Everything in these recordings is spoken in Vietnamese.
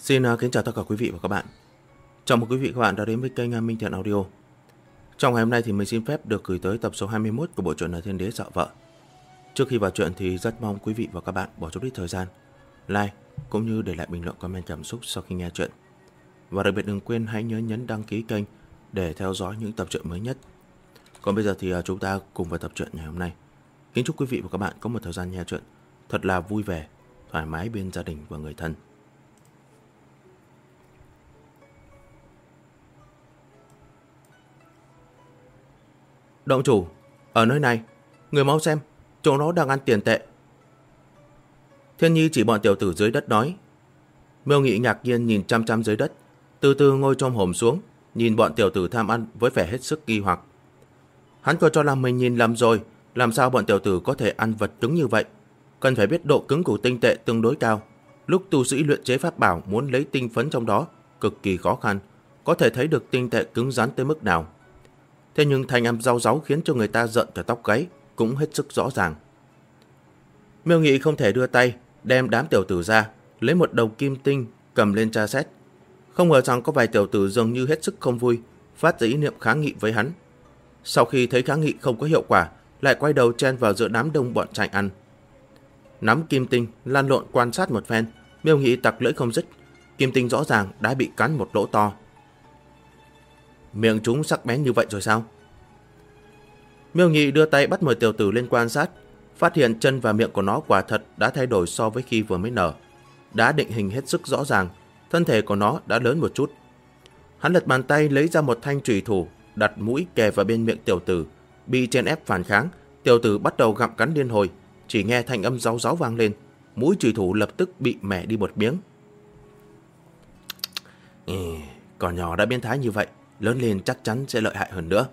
Xin kính chào tất cả quý vị và các bạn. Chào mừng quý vị và các bạn đã đến với kênh Minh Thiện Audio. Trong ngày hôm nay thì mình xin phép được gửi tới tập số 21 của bộ truyện Là Thiên Đế Dạo Vợ. Trước khi vào truyện thì rất mong quý vị và các bạn bỏ chút ít thời gian like cũng như để lại bình luận comment cảm xúc sau khi nghe truyện. Và đặc biệt đừng quên hãy nhớ nhấn đăng ký kênh để theo dõi những tập truyện mới nhất. Còn bây giờ thì chúng ta cùng vào tập truyện ngày hôm nay. Kính chúc quý vị và các bạn có một thời gian nghe truyện thật là vui vẻ, thoải mái bên gia đình và người thân. Động chủ, ở nơi này, người mau xem, chỗ nó đang ăn tiền tệ. Thiên Nhi chỉ bọn tiểu tử dưới đất nói. Miêu Nghị ngạc nhiên nhìn chăm chăm dưới đất, từ từ ngồi chom hổm xuống, nhìn bọn tiểu tử tham ăn với vẻ hết sức nghi hoặc. Hắn còn cho là mình nhìn lầm rồi, làm sao bọn tiểu tử có thể ăn vật cứng như vậy? Cần phải biết độ cứng của tinh tệ tương đối cao. Lúc tu sĩ luyện chế pháp bảo muốn lấy tinh phấn trong đó cực kỳ khó khăn, có thể thấy được tinh tệ cứng rắn tới mức nào. Thế nhưng thanh âm rau ráu khiến cho người ta giận cả tóc gáy cũng hết sức rõ ràng. Miêu Nghị không thể đưa tay đem đám tiểu tử ra, lấy một đầu kim tinh cầm lên tra xét. Không ngờ rằng có vài tiểu tử dường như hết sức không vui, phát ra ý niệm kháng nghị với hắn. Sau khi thấy kháng nghị không có hiệu quả, lại quay đầu chen vào giữa đám đông bọn chạy ăn. Nắm kim tinh lăn lộn quan sát một phen, Miêu Nghị tặc lưỡi không dứt. Kim tinh rõ ràng đã bị cắn một lỗ to. Miệng chúng sắc bén như vậy rồi sao? Miêu Nghị đưa tay bắt một tiểu tử lên quan sát, phát hiện chân và miệng của nó quả thật đã thay đổi so với khi vừa mới nở. Đã định hình hết sức rõ ràng, thân thể của nó đã lớn một chút. Hắn lật bàn tay lấy ra một thanh chùy thủ, đặt mũi kề vào bên miệng tiểu tử. Bị chen ép phản kháng, tiểu tử bắt đầu gặm cắn liên hồi, chỉ nghe thanh âm ráu ráu vang lên, mũi chùy thủ lập tức bị mẻ đi một miếng. Còn nhỏ đã biến thái như vậy, lớn lên chắc chắn sẽ lợi hại hơn nữa.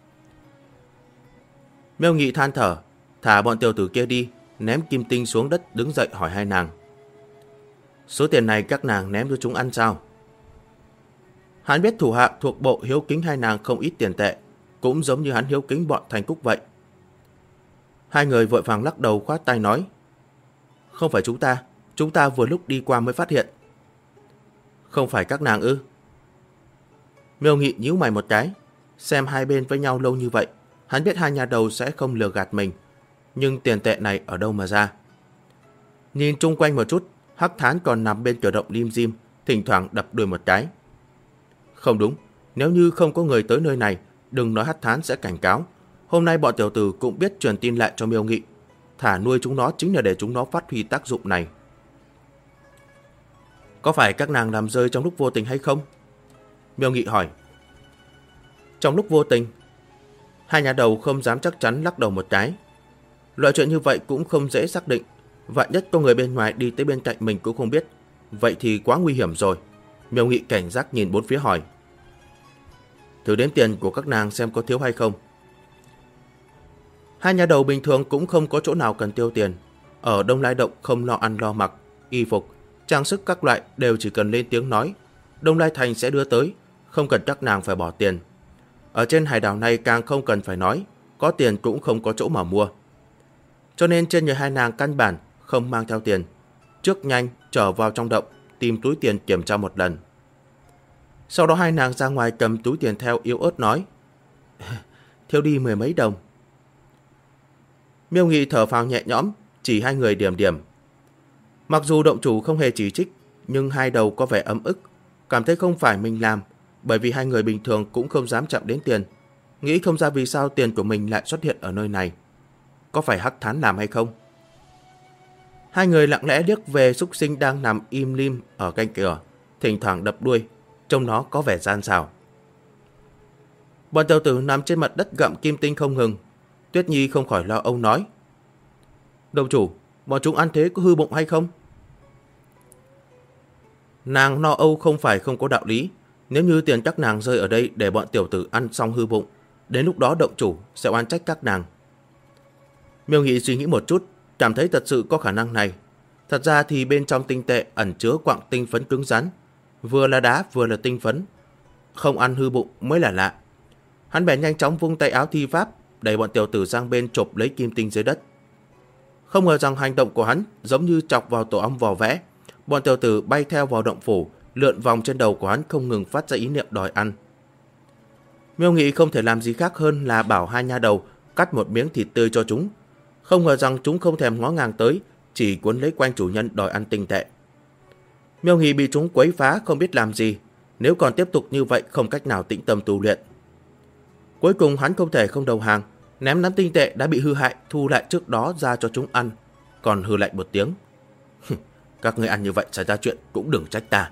Miêu Nghị than thở, thả bọn tiểu tử kia đi, ném kim tinh xuống đất, đứng dậy hỏi hai nàng. Số tiền này các nàng ném cho chúng ăn sao? Hắn biết thủ hạ thuộc bộ hiếu kính hai nàng không ít tiền tệ, cũng giống như hắn hiếu kính bọn Thành Cúc vậy. Hai người vội vàng lắc đầu khoát tay nói. Không phải chúng ta vừa lúc đi qua mới phát hiện. Không phải các nàng ư? Miêu Nghị nhíu mày một cái, xem hai bên với nhau lâu như vậy, hắn biết hai nhà đầu sẽ không lừa gạt mình, nhưng tiền tệ này ở đâu mà ra? Nhìn chung quanh một chút, Hắc Thán còn nằm bên cửa động lim dim, thỉnh thoảng đập đuôi một cái. Không đúng, nếu như không có người tới nơi này, đừng nói Hắc Thán sẽ cảnh cáo. Hôm nay bọn tiểu tử cũng biết truyền tin lại cho Miêu Nghị, thả nuôi chúng nó chính là để chúng nó phát huy tác dụng này. Có phải các nàng làm rơi trong lúc vô tình hay không? Miêu Nghị hỏi. Trong lúc vô tình? Hai nhà đầu không dám chắc chắn, lắc đầu một cái. Loại chuyện như vậy cũng không dễ xác định, vạn nhất có người bên ngoài đi tới bên cạnh mình cũng không biết, vậy thì quá nguy hiểm rồi. Miêu Nghị cảnh giác nhìn bốn phía hỏi. Thử đếm tiền của các nàng xem có thiếu hay không. Hai nhà đầu bình thường cũng không có chỗ nào cần tiêu tiền. Ở Đông Lai Động không lo ăn lo mặc, y phục, trang sức các loại đều chỉ cần lên tiếng nói, Đông Lai Thành sẽ đưa tới, không cần các nàng phải bỏ tiền. Ở trên hải đảo này càng không cần phải nói, có tiền cũng không có chỗ mà mua. Cho nên trên người hai nàng căn bản không mang theo tiền, trước nhanh trở vào trong động, tìm túi tiền kiểm tra một lần. Sau đó hai nàng ra ngoài cầm túi tiền theo, yếu ớt nói. Thiếu đi 10 mấy đồng. Miêu Nghị thở phào nhẹ nhõm, chỉ hai người điểm điểm. Mặc dù động chủ không hề chỉ trích, nhưng hai đầu có vẻ ấm ức, cảm thấy không phải mình làm, bởi vì hai người bình thường cũng không dám chạm đến tiền, nghĩ không ra vì sao tiền của mình lại xuất hiện ở nơi này. Có phải Hắc Thán làm hay không? Hai người lặng lẽ liếc về súc sinh đang nằm im lim ở cạnh cửa, thỉnh thoảng đập đuôi, trông nó có vẻ gian xảo. Bọn tiểu tử nằm trên mặt đất gặm kim tinh không ngừng. Tuyết Nhi không khỏi lo âu nói. Đồng chủ, bọn chúng ăn thế có hư bụng hay không? Nàng lo âu không phải không có đạo lý. Nếu như tiền các nàng rơi ở đây để bọn tiểu tử ăn xong hư bụng, đến lúc đó động chủ sẽ oán trách các nàng. Miêu Nghị suy nghĩ một chút, cảm thấy thật sự có khả năng này. Thật ra thì bên trong tinh tệ ẩn chứa quặng tinh phấn cứng rắn, vừa là đá vừa là tinh phấn, không ăn hư bụng mới là lạ. Hắn bèn nhanh chóng vung tay áo thi pháp, đẩy bọn tiểu tử sang bên chộp lấy kim tinh dưới đất. Không ngờ rằng hành động của hắn giống như chọc vào tổ ong vò vẽ, bọn tiểu tử bay theo vào động phủ, lượn vòng trên đầu của hắn không ngừng phát ra ý niệm đòi ăn. Miêu Nghị không thể làm gì khác hơn là bảo hai nha đầu cắt một miếng thịt tươi cho chúng. Không ngờ rằng chúng không thèm ngó ngàng tới, chỉ cuốn lấy quanh chủ nhân đòi ăn tinh tệ. Miêu Nghị bị chúng quấy phá không biết làm gì, nếu còn tiếp tục như vậy không cách nào tĩnh tâm tu luyện. Cuối cùng hắn không thể không đầu hàng, ném nắm tinh tệ đã bị hư hại thu lại trước đó ra cho chúng ăn, còn hừ lạnh một tiếng. Các ngươi ăn như vậy xảy ra chuyện cũng đừng trách ta.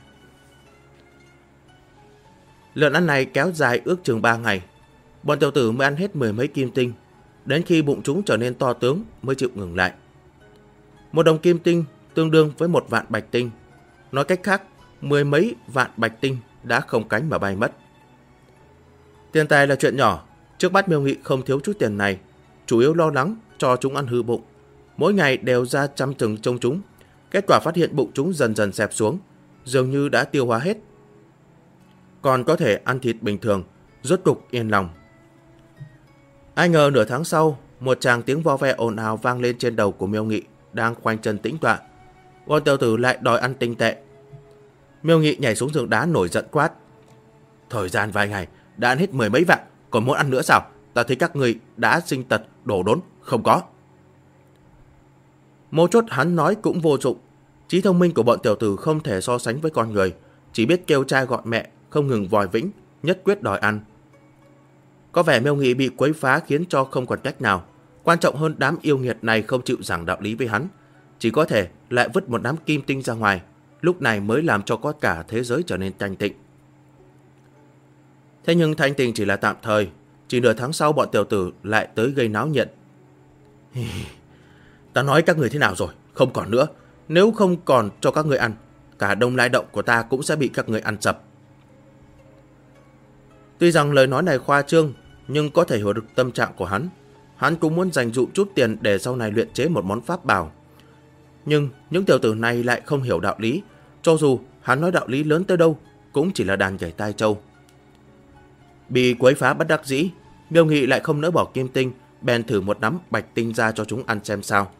Lượn ăn này kéo dài ước chừng 3 ngày. Bọn tiểu tử mới ăn hết 10 mấy kim tinh, đến khi bụng chúng trở nên to tướng mới chịu ngừng lại. 1 đồng kim tinh tương đương với 1 vạn bạch tinh. Nói cách khác, 10 mấy vạn bạch tinh đã không cánh mà bay mất. Tiền tài là chuyện nhỏ, trước mắt Miêu Nghị không thiếu chút tiền này, chủ yếu lo lắng cho chúng ăn hư bụng. Mỗi ngày đều ra chăm chừng trông chúng, kết quả phát hiện bụng chúng dần dần xẹp xuống, dường như đã tiêu hóa hết. Còn có thể ăn thịt bình thường, rốt cục yên lòng. Ai ngờ nửa tháng sau, một tràng tiếng vo ve ồn ào vang lên trên đầu của Miêu Nghị đang khoanh chân tĩnh tọa. Bọn tiểu tử lại đòi ăn tinh tệ. Miêu Nghị nhảy xuống giường đá nổi giận quát: thời gian vài ngày đã ăn hết 10 mấy vạn, còn muốn ăn nữa sao? Ta thấy các người đã sinh tật đổ đốn, không có. Mấu chốt hắn nói cũng vô dụng. Trí thông minh của bọn tiểu tử không thể so sánh với con người, chỉ biết kêu cha gọi mẹ, không ngừng vòi vĩnh, nhất quyết đòi ăn. Có vẻ Miêu Nghị bị quấy phá khiến cho không còn cách nào. Quan trọng hơn đám yêu nghiệt này không chịu giảng đạo lý với hắn, chỉ có thể lại vứt một đám kim tinh ra ngoài, lúc này mới làm cho có cả thế giới trở nên thanh tịnh. Thế nhưng thanh tịnh chỉ là tạm thời, chỉ nửa tháng sau bọn tiểu tử lại tới gây náo nhiệt. Ta nói các người thế nào rồi, không còn nữa. Nếu không còn cho các người ăn, cả Đông Lai Động của ta cũng sẽ bị các người ăn sập. Tuy rằng lời nói này khoa trương, nhưng có thể hiểu được tâm trạng của hắn. Hắn cũng muốn dành dụm chút tiền để sau này luyện chế một món pháp bảo. Nhưng những tiểu tử này lại không hiểu đạo lý, cho dù hắn nói đạo lý lớn tới đâu cũng chỉ là đàn gảy tai trâu. Bị quấy phá bất đắc dĩ, Miêu Nghị lại không nỡ bỏ kim tinh, bèn thử một nắm bạch tinh ra cho chúng ăn xem sao.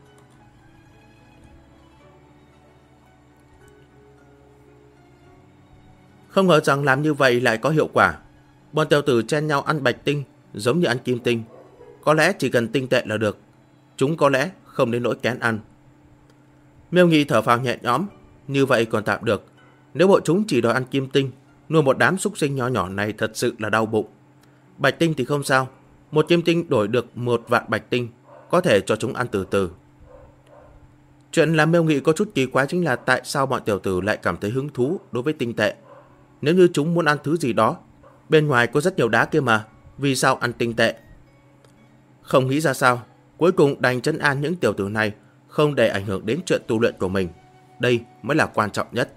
Không ngờ rằng làm như vậy lại có hiệu quả. Bọn tiểu tử chen nhau ăn bạch tinh giống như ăn kim tinh. Có lẽ chỉ cần tinh tệ là được, chúng có lẽ không đến nỗi kén ăn. Miêu Nghị thở phào nhẹ nhõm, như vậy còn tạm được. Nếu bọn chúng chỉ đòi ăn kim tinh, nuôi một đám súc sinh nhỏ nhỏ này thật sự là đau bụng. Bạch tinh thì không sao, 1 kim tinh đổi được 1 vạn bạch tinh, có thể cho chúng ăn từ từ. Chuyện làm Miêu Nghị có chút kỳ quái chính là tại sao bọn tiểu tử lại cảm thấy hứng thú đối với tinh tệ. Nếu như chúng muốn ăn thứ gì đó, bên ngoài có rất nhiều đá kia mà, vì sao ăn tinh tệ? Không nghĩ ra sao, cuối cùng đành trấn an những tiểu tử này, không để ảnh hưởng đến chuyện tu luyện của mình. Đây mới là quan trọng nhất.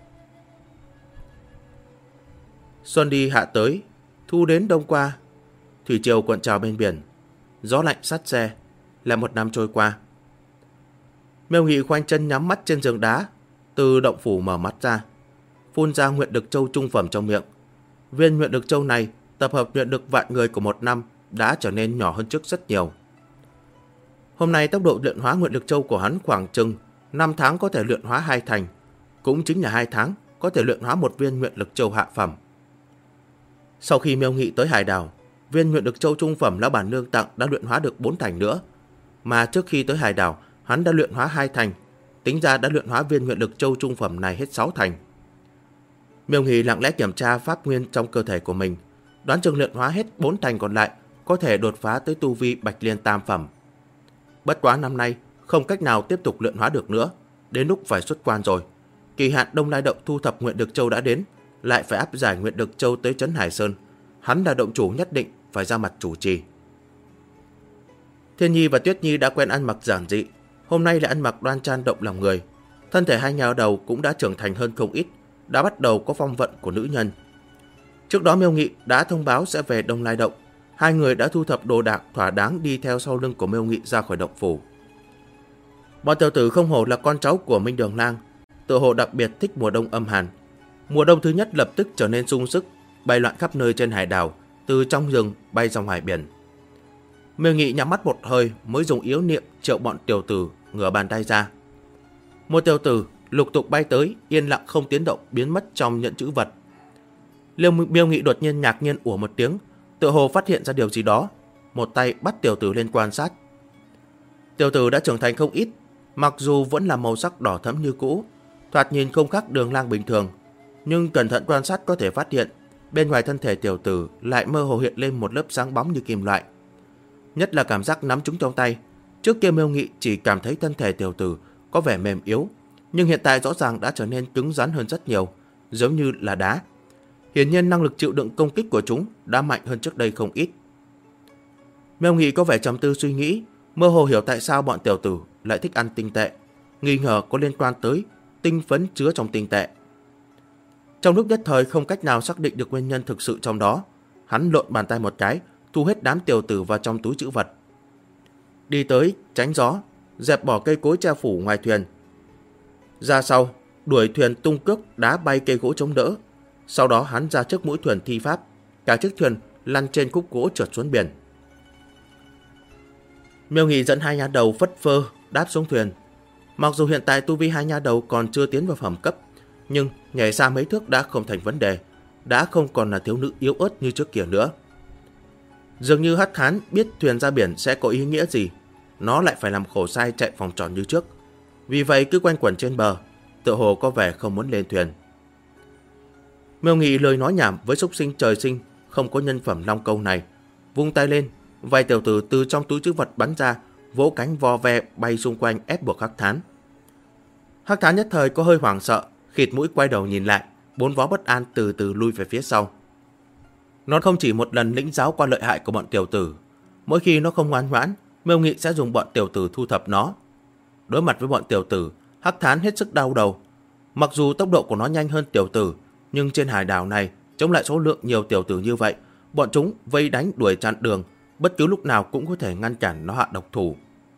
Xuân đi hạ tới, thu đến đông qua, thủy triều cuộn trào bên biển, gió lạnh sắt xe, lại một năm trôi qua. Miêu Nghị khoanh chân nhắm mắt trên giường đá, từ động phủ mở mắt ra, phun ra nguyện lực châu trung phẩm trong miệng. Viên nguyện lực châu này tập hợp nguyện lực vạn người của 1 năm đã trở nên nhỏ hơn trước rất nhiều. Hôm nay tốc độ luyện hóa nguyện lực châu của hắn khoảng chừng 5 tháng có thể luyện hóa 2 thành, cũng chính là 2 tháng có thể luyện hóa 1 viên nguyện lực châu hạ phẩm. Sau khi Miêu Nghị tới hải đảo, viên nguyện lực châu trung phẩm lão bản nương tặng đã luyện hóa được 4 thành nữa, mà trước khi tới hải đảo hắn đã luyện hóa 2 thành, tính ra đã luyện hóa viên nguyện lực châu trung phẩm này hết 6 thành. Miêu Nghị lặng lẽ kiểm tra pháp nguyên trong cơ thể của mình, đoán chừng luyện hóa hết 4 thành còn lại có thể đột phá tới tu vi bạch liên tam phẩm. Bất quá năm nay không cách nào tiếp tục luyện hóa được nữa, đến lúc phải xuất quan rồi. Kỳ hạn Đông Lai Động thu thập nguyện lực châu đã đến, lại phải áp giải nguyện lực châu tới trấn Hải Sơn. Hắn là động chủ nhất định phải ra mặt chủ trì. Thiên Nhi và Tuyết Nhi đã quen ăn mặc giản dị, hôm nay lại ăn mặc đoan trang động lòng người. Thân thể hai nhà đầu cũng đã trưởng thành hơn không ít, đã bắt đầu có phong vận của nữ nhân. Trước đó Miêu Nghị đã thông báo sẽ về Đông Lai Động, hai người đã thu thập đồ đạc thỏa đáng đi theo sau lưng của Miêu Nghị ra khỏi động phủ. Bọn tiểu tử không hổ là con cháu của Minh Đường Lang, tự hồ đặc biệt thích mùa đông âm hàn. Mùa đông thứ nhất lập tức trở nên sung sức, bay loạn khắp nơi trên hải đảo, từ trong rừng bay ra ngoài biển. Miêu Nghị nhắm mắt một hơi mới dùng yếu niệm triệu bọn tiểu tử ngửa bàn tay ra. Một tiểu tử lục tục bay tới, yên lặng không tiếng động biến mất trong nhẫn trữ vật. Miêu Nghị đột nhiên ngạc nhiên ủa một tiếng, tựa hồ phát hiện ra điều gì đó, một tay bắt tiểu tử lên quan sát. Tiểu tử đã trưởng thành không ít, mặc dù vẫn là màu sắc đỏ thẫm như cũ, thoạt nhìn không khác Đường Lang bình thường, nhưng cẩn thận quan sát có thể phát hiện bên ngoài thân thể tiểu tử lại mơ hồ hiện lên một lớp sáng bóng như kim loại. Nhất là cảm giác nắm chúng trong tay, trước kia Miêu Nghị chỉ cảm thấy thân thể tiểu tử có vẻ mềm yếu, nhưng hiện tại rõ ràng đã trở nên cứng rắn hơn rất nhiều, giống như là đá. Hiển nhiên năng lực chịu đựng công kích của chúng đã mạnh hơn trước đây không ít. Miêu Nghị có vẻ trầm tư suy nghĩ, mơ hồ hiểu tại sao bọn tiểu tử lại thích ăn tinh tệ, nghi ngờ có liên quan tới tinh phấn chứa trong tinh tệ. Trong lúc nhất thời không cách nào xác định được nguyên nhân thực sự trong đó, hắn lộn bàn tay một cái, thu hết đám tiểu tử vào trong túi trữ vật. Đi tới, tránh gió, dẹp bỏ cây cối che phủ ngoài thuyền. Ra sau, đuổi thuyền tung cước đá bay cây gỗ chống đỡ. Sau đó hắn ra trước mũi thuyền thi pháp, cả chiếc thuyền lăn trên khúc gỗ trượt xuống biển. Miêu Nghị dẫn hai nha đầu phất phơ đáp xuống thuyền. Mặc dù hiện tại tu vi hai nha đầu còn chưa tiến vào phẩm cấp, nhưng nhảy xa mấy thước đã không thành vấn đề, đã không còn là thiếu nữ yếu ớt như trước kia nữa. Dường như Hắc Thán biết thuyền ra biển sẽ có ý nghĩa gì, nó lại phải làm khổ sai chạy vòng tròn như trước. Vì vậy cứ quanh quẩn trên bờ, tựa hồ có vẻ không muốn lên thuyền. Miêu Nghị lời nói nhảm với súc sinh trời sinh không có nhân phẩm long câu này, vung tay lên, vài tiểu tử từ trong túi trữ vật bắn ra, vỗ cánh vo ve bay xung quanh ép buộc Hắc Thán. Hắc Thán nhất thời có hơi hoảng sợ, khịt mũi quay đầu nhìn lại, bốn vó bất an từ từ lui về phía sau. Nó không chỉ một lần lĩnh giáo qua lợi hại của bọn tiểu tử, mỗi khi nó không ngoan ngoãn, Miêu Nghị sẽ dùng bọn tiểu tử thu thập nó. Đối mặt với bọn tiểu tử, Hắc Thán hết sức đau đầu. Mặc dù tốc độ của nó nhanh hơn tiểu tử, nhưng trên hải đảo này chống lại số lượng nhiều tiểu tử như vậy, bọn chúng vây đánh đuổi chặn đường, bất cứ lúc nào cũng có thể ngăn cản nó hạ độc thủ.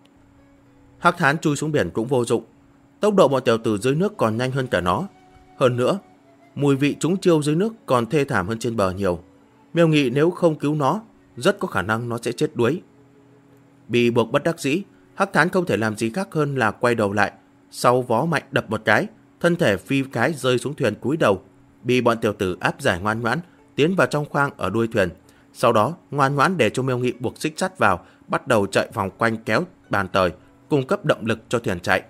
Hắc Thán chui xuống biển cũng vô dụng, tốc độ bọn tiểu tử dưới nước còn nhanh hơn cả nó. Hơn nữa, mùi vị chúng chiêu dưới nước còn thê thảm hơn trên bờ nhiều. Miêu Nghị nếu không cứu nó, rất có khả năng nó sẽ chết đuối. Bị buộc bất đắc dĩ, Hắc Thán không thể làm gì khác hơn là quay đầu lại, sau vó mạnh đập một cái, thân thể phi cái rơi xuống thuyền cúi đầu, bị bọn tiểu tử áp giải ngoan ngoãn tiến vào trong khoang ở đuôi thuyền. Sau đó ngoan ngoãn để cho Miêu Nghị buộc xích sắt vào, bắt đầu chạy vòng quanh kéo bàn tời, cung cấp động lực cho thuyền chạy.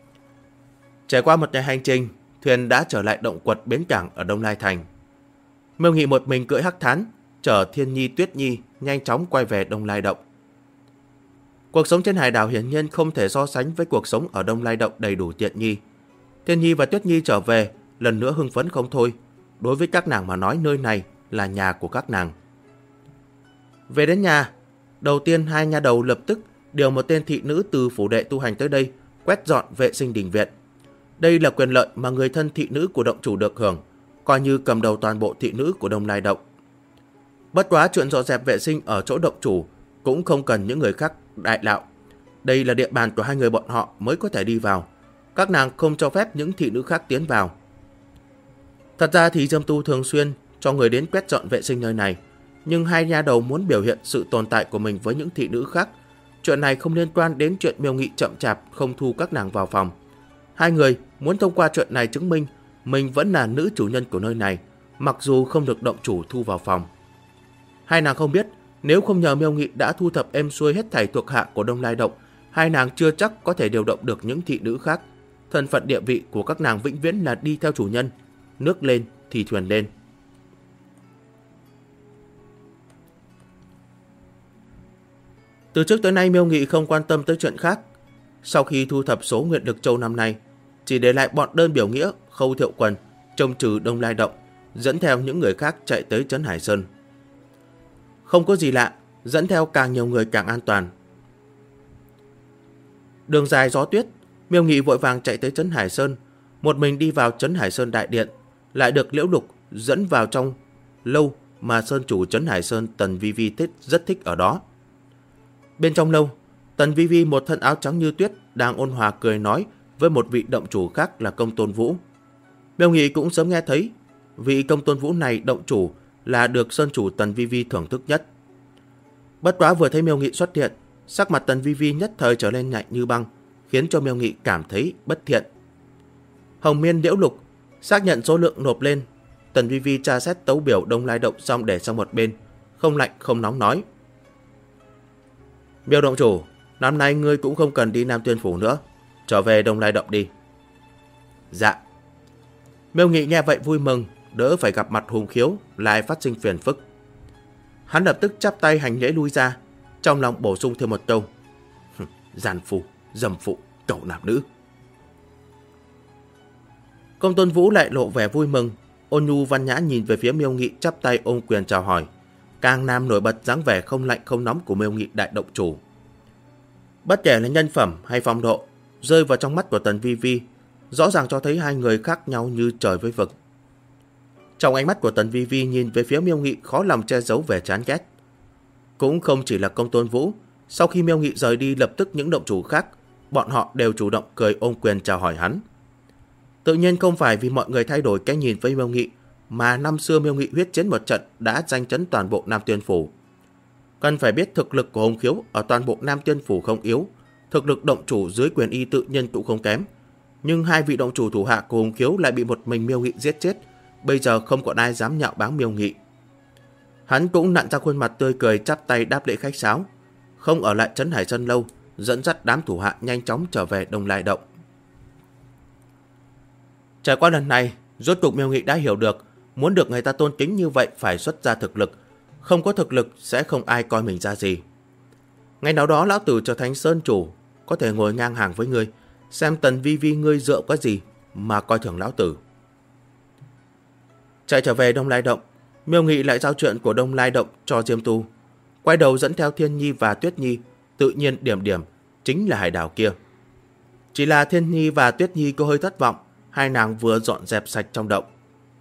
Trải qua một ngày hành trình, thuyền đã trở lại động quật bến cảng ở Đông Lai Thành. Miêu Nghị một mình cưỡi Hắc Thán, chở Thiên Nhi, Tuyết Nhi nhanh chóng quay về Đông Lai Động. Cuộc sống trên hải đảo hiển nhiên không thể so sánh với cuộc sống ở Đông Lai Động đầy đủ tiện nghi. Thiên Nhi và Tuyết Nhi trở về, lần nữa hưng phấn không thôi. Đối với các nàng mà nói, nơi này là nhà của các nàng. Về đến nhà, đầu tiên hai nha đầu lập tức điều một tên thị nữ từ phủ đệ tu hành tới đây, quét dọn vệ sinh đình viện. Đây là quyền lợi mà người thân thị nữ của động chủ được hưởng, coi như cầm đầu toàn bộ thị nữ của Đông Lai Động. Bất quá chuyện dọn dẹp vệ sinh ở chỗ động chủ cũng không cần những người khác đại đạo. Đây là địa bàn của hai người bọn họ mới có thể đi vào. Các nàng không cho phép những thị nữ khác tiến vào. Thật ra thì Dâm Tu thường xuyên cho người đến quét dọn vệ sinh nơi này, nhưng hai nha đầu muốn biểu hiện sự tồn tại của mình với những thị nữ khác. Chuyện này không liên quan đến chuyện Miêu Nghị chậm chạp không thu các nàng vào phòng. Hai người muốn thông qua chuyện này chứng minh mình vẫn là nữ chủ nhân của nơi này, mặc dù không được động chủ thu vào phòng. Hai nàng không biết, nếu không nhờ Miêu Nghị đã thu thập êm xuôi hết thảy thuộc hạ của Đông Lai Động, hai nàng chưa chắc có thể điều động được những thị nữ khác. Thân phận địa vị của các nàng vĩnh viễn là đi theo chủ nhân, nước lên thì thuyền lên. Từ trước tới nay Miêu Nghị không quan tâm tới chuyện khác. Sau khi thu thập số nguyện lực châu năm nay, chỉ để lại bọn đơn biểu nghĩa Khâu Thiệu Quần trông trừ Đông Lai Động, dẫn theo những người khác chạy tới trấn Hải Sơn. Không có gì lạ, dẫn theo càng nhiều người càng an toàn. Đường dài gió tuyết, Miêu Nghị vội vàng chạy tới trấn Hải Sơn, một mình đi vào trấn Hải Sơn đại điện, lại được Liễu Lục dẫn vào trong lâu mà sơn chủ trấn Hải Sơn Tần Vi Vi rất thích ở đó. Bên trong lâu, Tần Vi Vi một thân áo trắng như tuyết đang ôn hòa cười nói với một vị động chủ khác là Công Tôn Vũ. Miêu Nghị cũng sớm nghe thấy vị Công Tôn Vũ này động chủ là được sơn chủ Tần Vi Vi thưởng thức nhất. Bất quá vừa thấy Miêu Nghị xuất hiện, sắc mặt Tần Vi Vi nhất thời trở lên lạnh như băng, khiến cho Miêu Nghị cảm thấy bất thiện. Hồng Miên Liễu Lục xác nhận số lượng nộp lên. Tần Vi Vi tra xét tấu biểu Đông Lai Động xong để sang một bên, không lạnh không nóng nói: Miêu động chủ, năm nay ngươi cũng không cần đi Nam Tuyên Phủ nữa, trở về Đông Lai Động đi. Dạ. Miêu Nghị nghe vậy vui mừng, đỡ phải gặp mặt Hùng Khiếu lại phát sinh phiền phức. Hắn lập tức chắp tay hành lễ lui ra, trong lòng bổ sung thêm một câu: Giàn phu, dâm phụ, cẩu nạp nữ. Công Tôn Vũ lại lộ vẻ vui mừng, ôn nhu văn nhã nhìn về phía Miêu Nghị chắp tay ôm quyền chào hỏi, càng nam nổi bật dáng vẻ không lạnh không nóng của Miêu Nghị đại động chủ. Bất kể là nhân phẩm hay phong độ, rơi vào trong mắt của Tần Vi Vi, rõ ràng cho thấy hai người khác nhau như trời với vực. Trong ánh mắt của Tần Vi Vi nhìn về phía Miêu Nghị khó lòng che giấu vẻ chán ghét. Cũng không chỉ là Công Tôn Vũ, sau khi Miêu Nghị rời đi lập tức những động chủ khác, bọn họ đều chủ động cười ôm quyền chào hỏi hắn. Tự nhiên không phải vì mọi người thay đổi cái nhìn với Miêu Nghị, mà năm xưa Miêu Nghị huyết chiến một trận đã danh chấn toàn bộ Nam Tuyên Phủ. Cần phải biết thực lực của Hùng Khiếu ở toàn bộ Nam Tuyên Phủ không yếu, thực lực động chủ dưới quyền y tự nhiên cũng không kém. Nhưng hai vị động chủ thủ hạ của Hùng Khiếu lại bị một mình Miêu Nghị giết chết, bây giờ không còn ai dám nhạo báng Miêu Nghị. Hắn cũng nặn ra khuôn mặt tươi cười chắp tay đáp lễ khách sáo, không ở lại Trấn Hải Sơn lâu, dẫn dắt đám thủ hạ nhanh chóng trở về Đông Lai Động. Trải qua lần này, rốt cục Miêu Nghị đã hiểu được, muốn được người ta tôn kính như vậy phải xuất ra thực lực, không có thực lực sẽ không ai coi mình ra gì. Ngày nào đó lão tử trở thành sơn chủ, có thể ngồi ngang hàng với ngươi, xem Tần Vi Vi ngươi dựa có gì mà coi thường lão tử. Chạy trở về Đông Lai Động, Miêu Nghị lại giao chuyện của Đông Lai Động cho Diêm Tu, quay đầu dẫn theo Thiên Nhi và Tuyết Nhi, tự nhiên điểm điểm chính là hải đảo kia. Chỉ là Thiên Nhi và Tuyết Nhi có hơi thất vọng, hai nàng vừa dọn dẹp sạch trong động.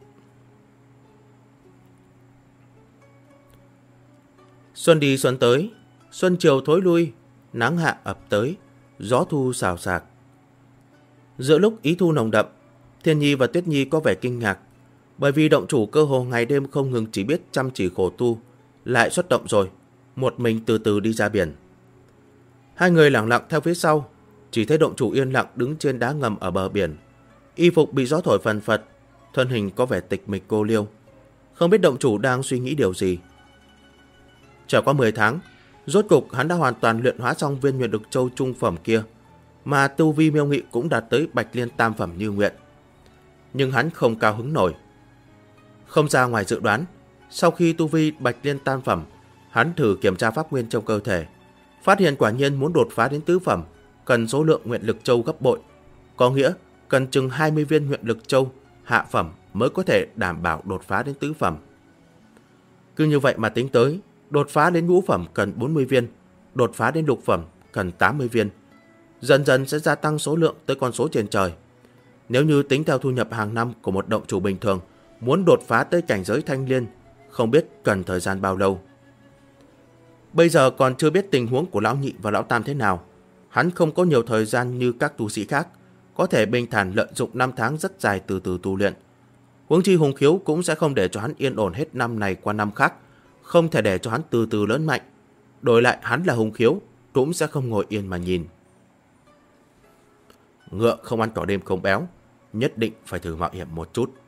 Xuân đi xuân tới, xuân chiều thối lui, nắng hạ ập tới, gió thu xào xạc. Giữa lúc ý thu nồng đậm, Thiên Nhi và Tuyết Nhi có vẻ kinh ngạc, bởi vì động chủ cơ hồ ngày đêm không ngừng chỉ biết chăm chỉ khổ tu, lại xuất động rồi, một mình từ từ đi ra biển. Hai người lặng lặng theo phía sau, chỉ thấy động chủ yên lặng đứng trên đá ngầm ở bờ biển, y phục bị gió thổi phần phật, thân hình có vẻ tịch mịch cô liêu, không biết động chủ đang suy nghĩ điều gì. Trải qua 10 tháng, rốt cục hắn đã hoàn toàn luyện hóa xong viên Nguyệt Lực Châu trung phẩm kia, mà tu vi Miêu Nghị cũng đạt tới Bạch Liên tam phẩm như nguyện. Nhưng hắn không cao hứng nổi. Không ra ngoài dự đoán, sau khi tu vi Bạch Liên tam phẩm, hắn thử kiểm tra pháp nguyên trong cơ thể, phát hiện quả nhiên muốn đột phá đến tứ phẩm cần số lượng Nguyệt Lực Châu gấp bội, có nghĩa cần chừng 20 viên Nguyệt Lực Châu hạ phẩm mới có thể đảm bảo đột phá đến tứ phẩm. Cứ như vậy mà tính tới, đột phá đến ngũ phẩm cần 40 viên, đột phá đến lục phẩm cần 80 viên. Dần dần sẽ gia tăng số lượng tới con số trên trời. Nếu như tính theo thu nhập hàng năm của một động chủ bình thường, muốn đột phá tới cảnh giới thanh liên, không biết cần thời gian bao lâu. Bây giờ còn chưa biết tình huống của lão nhị và lão tam thế nào. Hắn không có nhiều thời gian như các tu sĩ khác, có thể bình thản lợi dụng 5 tháng rất dài từ từ tu luyện. Huống chi Hùng Khiếu cũng sẽ không để cho hắn yên ổn hết năm này qua năm khác, không thể để cho hắn từ từ lớn mạnh. Đổi lại hắn là Hùng Khiếu, cũng sẽ không ngồi yên mà nhìn. Ngựa không ăn cỏ đêm không béo, nhất định phải thử mạo hiểm một chút.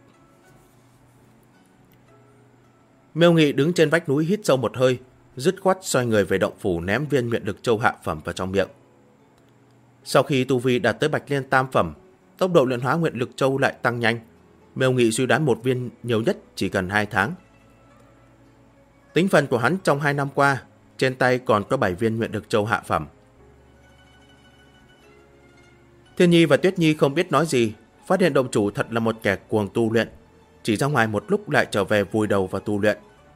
Miêu Nghị đứng trên vách núi hít sâu một hơi, dứt khoát xoay người về động phủ ném viên Nguyệt Lực Châu hạ phẩm vào trong miệng. Sau khi tu vi đạt tới Bạch Liên tam phẩm, tốc độ luyện hóa Nguyệt Lực Châu lại tăng nhanh. Miêu Nghị suy đoán một viên nhiều nhất chỉ cần 2 tháng. Tính phần của hắn trong 2 năm qua, trên tay còn có 7 viên Nguyệt Lực Châu hạ phẩm. Thiên Nhi và Tuyết Nhi không biết nói gì, phát hiện động chủ thật là một kẻ cuồng tu luyện, chỉ ra ngoài một lúc lại trở về vùi đầu vào tu luyện.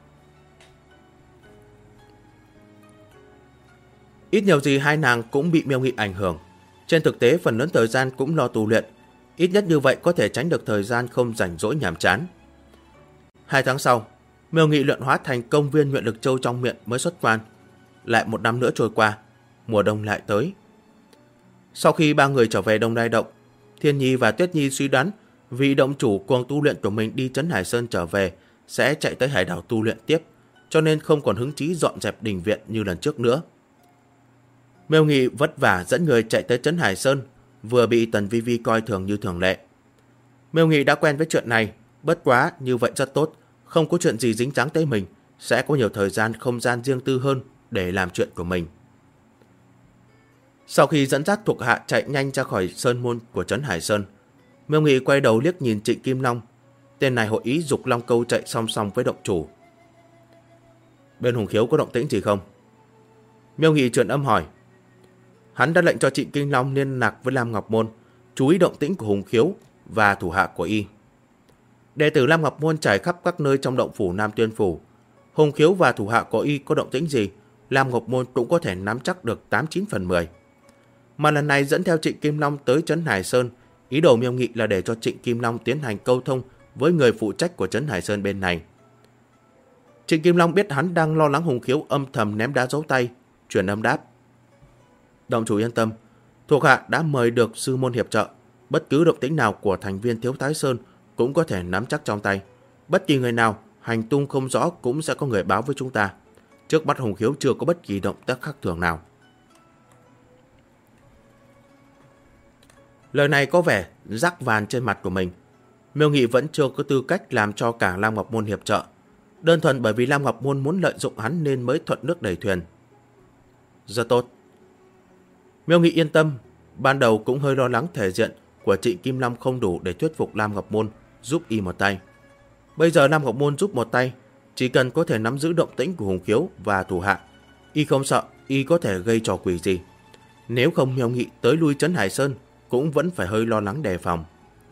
Ít nhiều gì hai nàng cũng bị Miêu Nghị ảnh hưởng, trên thực tế phần lớn thời gian cũng lo tu luyện, ít nhất như vậy có thể tránh được thời gian không rảnh rỗi nhàm chán. 2 tháng sau, Miêu Nghị luyện hóa thành công viên Nguyệt Lực Châu trong miệng mới xuất quan. Lại 1 năm nữa trôi qua, mùa đông lại tới. Sau khi 3 người trở về Đông Lai Động, Thiên Nhi và Tuyết Nhi suy đoán vị động chủ cuồng tu luyện của mình đi Trấn Hải Sơn trở về sẽ chạy tới hải đảo tu luyện tiếp, cho nên không còn hứng chí dọn dẹp đình viện như lần trước nữa. Miêu Nghị vất vả dẫn người chạy tới Trấn Hải Sơn, vừa bị Tần Vi Vi coi thường như thường lệ. Miêu Nghị đã quen với chuyện này, bất quá như vậy rất tốt, không có chuyện gì dính dáng tới mình, sẽ có nhiều thời gian không gian riêng tư hơn để làm chuyện của mình. Sau khi dẫn dắt thuộc hạ chạy nhanh ra khỏi sơn môn của trấn Hải Sơn, Miêu Nghị quay đầu liếc nhìn Trịnh Kim Long. Tên này hội ý dục Long Câu chạy song song với động chủ. Bên Hùng Khiếu có động tĩnh gì không? Miêu Nghị truyền âm hỏi. Hắn đã lệnh cho Trịnh Kim Long liên lạc với Lam Ngọc Môn, chú ý động tĩnh của Hùng Khiếu và thủ hạ của y. Đệ tử Lam Ngọc Môn trải khắp các nơi trong động phủ Nam Tuyên Phủ. Hùng Khiếu và thủ hạ của y có động tĩnh gì, Lam Ngọc Môn cũng có thể nắm chắc được 89 phần 10. Mà lần này dẫn theo Trịnh Kim Long tới trấn Hải Sơn, ý đồ Miêu Nghị là để cho Trịnh Kim Long tiến hành câu thông với người phụ trách của trấn Hải Sơn bên này. Trịnh Kim Long biết hắn đang lo lắng Hùng Khiếu, âm thầm ném đá giấu tay, truyền âm đáp. Động chủ yên tâm, thuộc hạ đã mời được sư môn hiệp trợ, bất cứ động tĩnh nào của thành viên Thiếu Thái Sơn cũng có thể nắm chắc trong tay. Bất kỳ người nào hành tung không rõ cũng sẽ có người báo với chúng ta. Trước mắt Hùng Khiếu chưa có bất kỳ động tác khác thường nào. Lời này có vẻ rắc vàn trên mặt của mình. Miêu Nghị vẫn chưa có tư cách làm cho cả Lam Ngọc Môn hiệp trợ, đơn thuần bởi vì Lam Ngọc Môn muốn lợi dụng hắn nên mới thuận nước đẩy thuyền. Rất tốt. Miêu Nghị yên tâm, ban đầu cũng hơi lo lắng thể diện của Trịnh Kim Long không đủ để thuyết phục Lam Ngọc Môn giúp y một tay. Bây giờ Lam Ngọc Môn giúp một tay, chỉ cần có thể nắm giữ động tĩnh của Hùng Khiếu và thủ hạ, y không sợ y có thể gây trò quỷ gì. Nếu không, Miêu Nghị tới lui trấn Hải Sơn cũng vẫn phải hơi lo lắng đề phòng.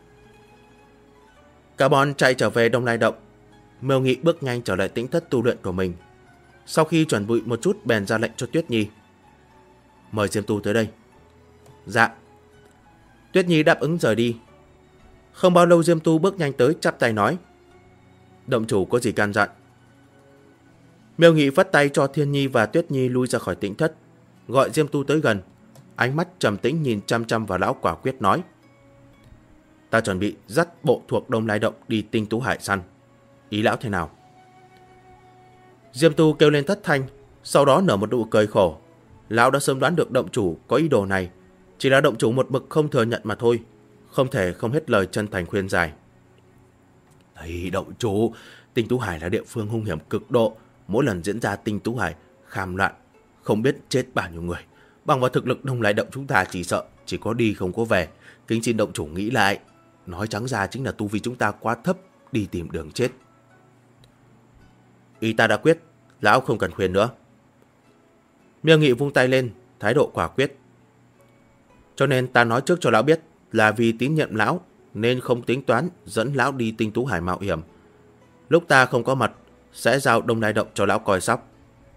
Cả bọn chạy trở về Đông Lai Động. Miêu Nghị bước nhanh trở lại tĩnh thất tu luyện của mình. Sau khi chuẩn bị một chút bèn ra lệnh cho Tuyết Nhi. Mời Diêm Tu tới đây. Dạ. Tuyết Nhi đáp ứng rời đi. Không bao lâu Diêm Tu bước nhanh tới, chắp tay nói. Động chủ có gì can dặn? Miêu Nghị vất tay cho Thiên Nhi và Tuyết Nhi lui ra khỏi tĩnh thất, gọi Diêm Tu tới gần, ánh mắt trầm tĩnh nhìn chăm chăm vào lão quả quyết nói. Ta chuẩn bị dắt bộ thuộc Đông Lai Động đi Tinh Tú Hải săn. Ý lão thế nào? Diêm Tu kêu lên thất thanh, sau đó nở một nụ cười khổ. Lão đã sớm đoán được động chủ có ý đồ này, chỉ là động chủ một mực không thừa nhận mà thôi, không thể không hết lời chân thành khuyên giải. Thầy động chủ, Tinh Tú Hải là địa phương hung hiểm cực độ, mỗi lần diễn ra Tinh Tú Hải kham loạn, không biết chết bao nhiêu người. Bằng vào thực lực Đông Lai Động chúng ta chỉ sợ chỉ có đi không có về. Kính xin động chủ nghĩ lại. Nói trắng ra chính là tu vi chúng ta quá thấp, đi tìm đường chết. Ý ta đã quyết, lão không cần khuyên nữa. Miêu Nghị vung tay lên, thái độ quả quyết. Cho nên ta nói trước cho lão biết, là vì tín nhiệm lão nên không tính toán dẫn lão đi Tinh Tú Hải mạo hiểm. Lúc ta không có mặt, sẽ giao Đông Lai Động cho lão coi sóc.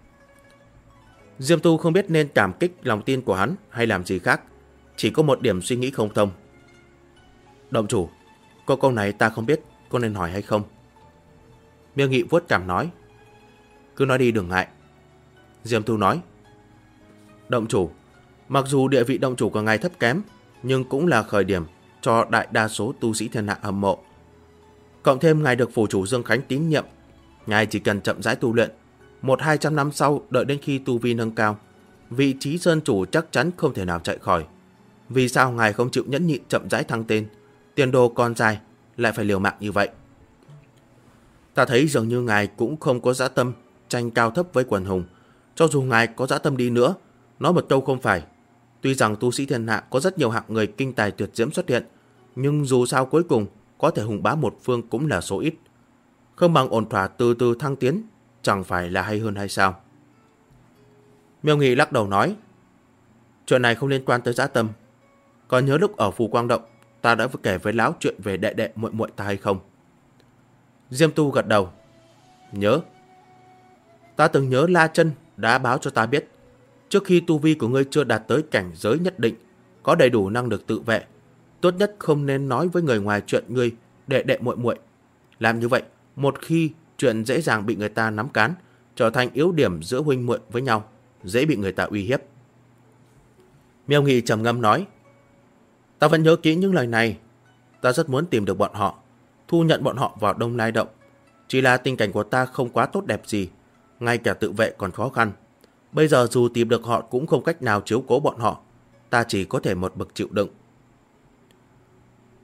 Diêm Tu không biết nên cảm kích lòng tin của hắn hay làm gì khác, chỉ có một điểm suy nghĩ không thông. Động chủ, câu này ta không biết có nên hỏi hay không. Miêu Nghị vuốt cằm nói. Cứ nói đi đừng ngại. Diêm Tu nói. Động chủ, mặc dù địa vị động chủ của ngài thấp kém, nhưng cũng là khởi điểm cho đại đa số tu sĩ thiên hạ hâm mộ. Cộng thêm ngài được phủ chủ Dương Khánh tín nhiệm, ngài chỉ cần chậm rãi tu luyện, 100-200 năm sau đợi đến khi tu vi nâng cao, vị trí sơn chủ chắc chắn không thể nào chạy khỏi. Vì sao ngài không chịu nhẫn nhịn chậm rãi thăng tên, tiền đồ còn dài, lại phải liều mạng như vậy? Ta thấy dường như ngài cũng không có dã tâm tranh cao thấp với quần hùng. Cho dù ngài có dã tâm đi nữa, nói một câu không phải. Tuy rằng tu sĩ thiên hạ có rất nhiều hạng người kinh tài tuyệt diễm xuất hiện, nhưng dù sao cuối cùng có thể hùng bá một phương cũng là số ít. Không bằng ổn thỏa từ từ thăng tiến, chẳng phải là hay hơn hay sao? Miêu Nghị lắc đầu nói. Chuyện này không liên quan tới dã tâm. Còn nhớ lúc ở Phù Quang Động, ta đã kể với lão chuyện về đệ đệ muội muội ta hay không? Diêm Tu gật đầu. Nhớ. Ta từng nhớ La Chân đã báo cho ta biết, trước khi tu vi của ngươi chưa đạt tới cảnh giới nhất định, có đầy đủ năng lực tự vệ, tốt nhất không nên nói với người ngoài chuyện ngươi đệ đệ muội muội. Làm như vậy, một khi chuyện dễ dàng bị người ta nắm cán, trở thành yếu điểm giữa huynh muội với nhau, dễ bị người ta uy hiếp. Miêu Nghị trầm ngâm nói. Ta vẫn nhớ kỹ những lời này. Ta rất muốn tìm được bọn họ, thu nhận bọn họ vào Đông Lai Động. Chỉ là tình cảnh của ta không quá tốt đẹp gì, ngay cả tự vệ còn khó khăn. Bây giờ dù tìm được họ cũng không cách nào chiếu cố bọn họ, ta chỉ có thể một bậc chịu đựng.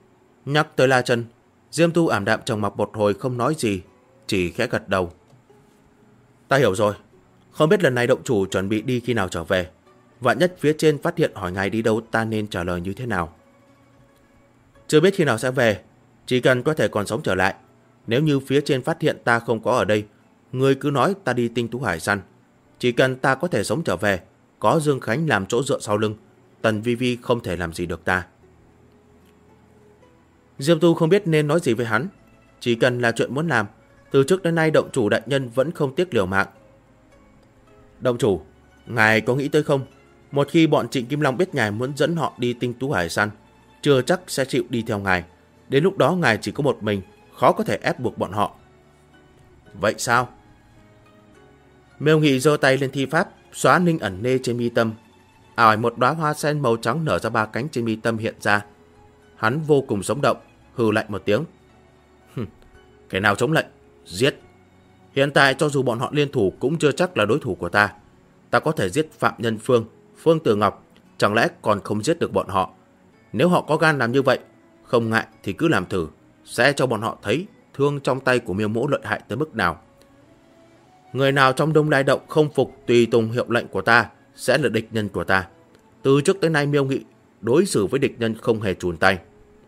Nhắc tới La Chân, Diêm Tu ảm đạm trầm mặc một hồi không nói gì, chỉ khẽ gật đầu. Ta hiểu rồi, không biết lần này động chủ chuẩn bị đi khi nào trở về. Vạn nhất phía trên phát hiện hỏi ngài đi đâu, ta nên trả lời như thế nào? Chưa biết khi nào sẽ về, chỉ cần có thể còn sống trở lại. Nếu như phía trên phát hiện ta không có ở đây, ngươi cứ nói ta đi Tinh Tú Hải săn. Chỉ cần ta có thể sống trở về, có Dương Khánh làm chỗ dựa sau lưng, Tần Vi Vi không thể làm gì được ta. Diêm Tu không biết nên nói gì với hắn. Chỉ cần là chuyện muốn làm, từ trước đến nay động chủ đại nhân vẫn không tiếc liều mạng. Động chủ, ngài có nghĩ tới không? Một khi bọn Trịnh Kim Long biết ngài muốn dẫn họ đi Tinh Tú Hải săn, chưa chắc sẽ chịu đi theo ngài. Đến lúc đó ngài chỉ có một mình, khó có thể ép buộc bọn họ. Vậy sao? Miêu Nghị giơ tay lên thi pháp, xóa ninh ẩn nê trên mi tâm. Ảo một đóa hoa sen màu trắng nở ra 3 cánh trên mi tâm hiện ra. Hắn vô cùng sống động, hừ lạnh một tiếng. Kẻ nào chống lệnh, giết. Hiện tại cho dù bọn họ liên thủ cũng chưa chắc là đối thủ của ta. Ta có thể giết Phạm Nhân Phương, Phương Từ Ngọc, chẳng lẽ còn không giết được bọn họ? Nếu họ có gan làm như vậy, không ngại thì cứ làm thử, sẽ cho bọn họ thấy thương trong tay của Miêu Mỗ lợi hại tới mức nào. Người nào trong Đông Lai Động không phục tùy tùng hiệu lệnh của ta sẽ là địch nhân của ta. Từ trước tới nay Miêu Nghị đối xử với địch nhân không hề chùn tay.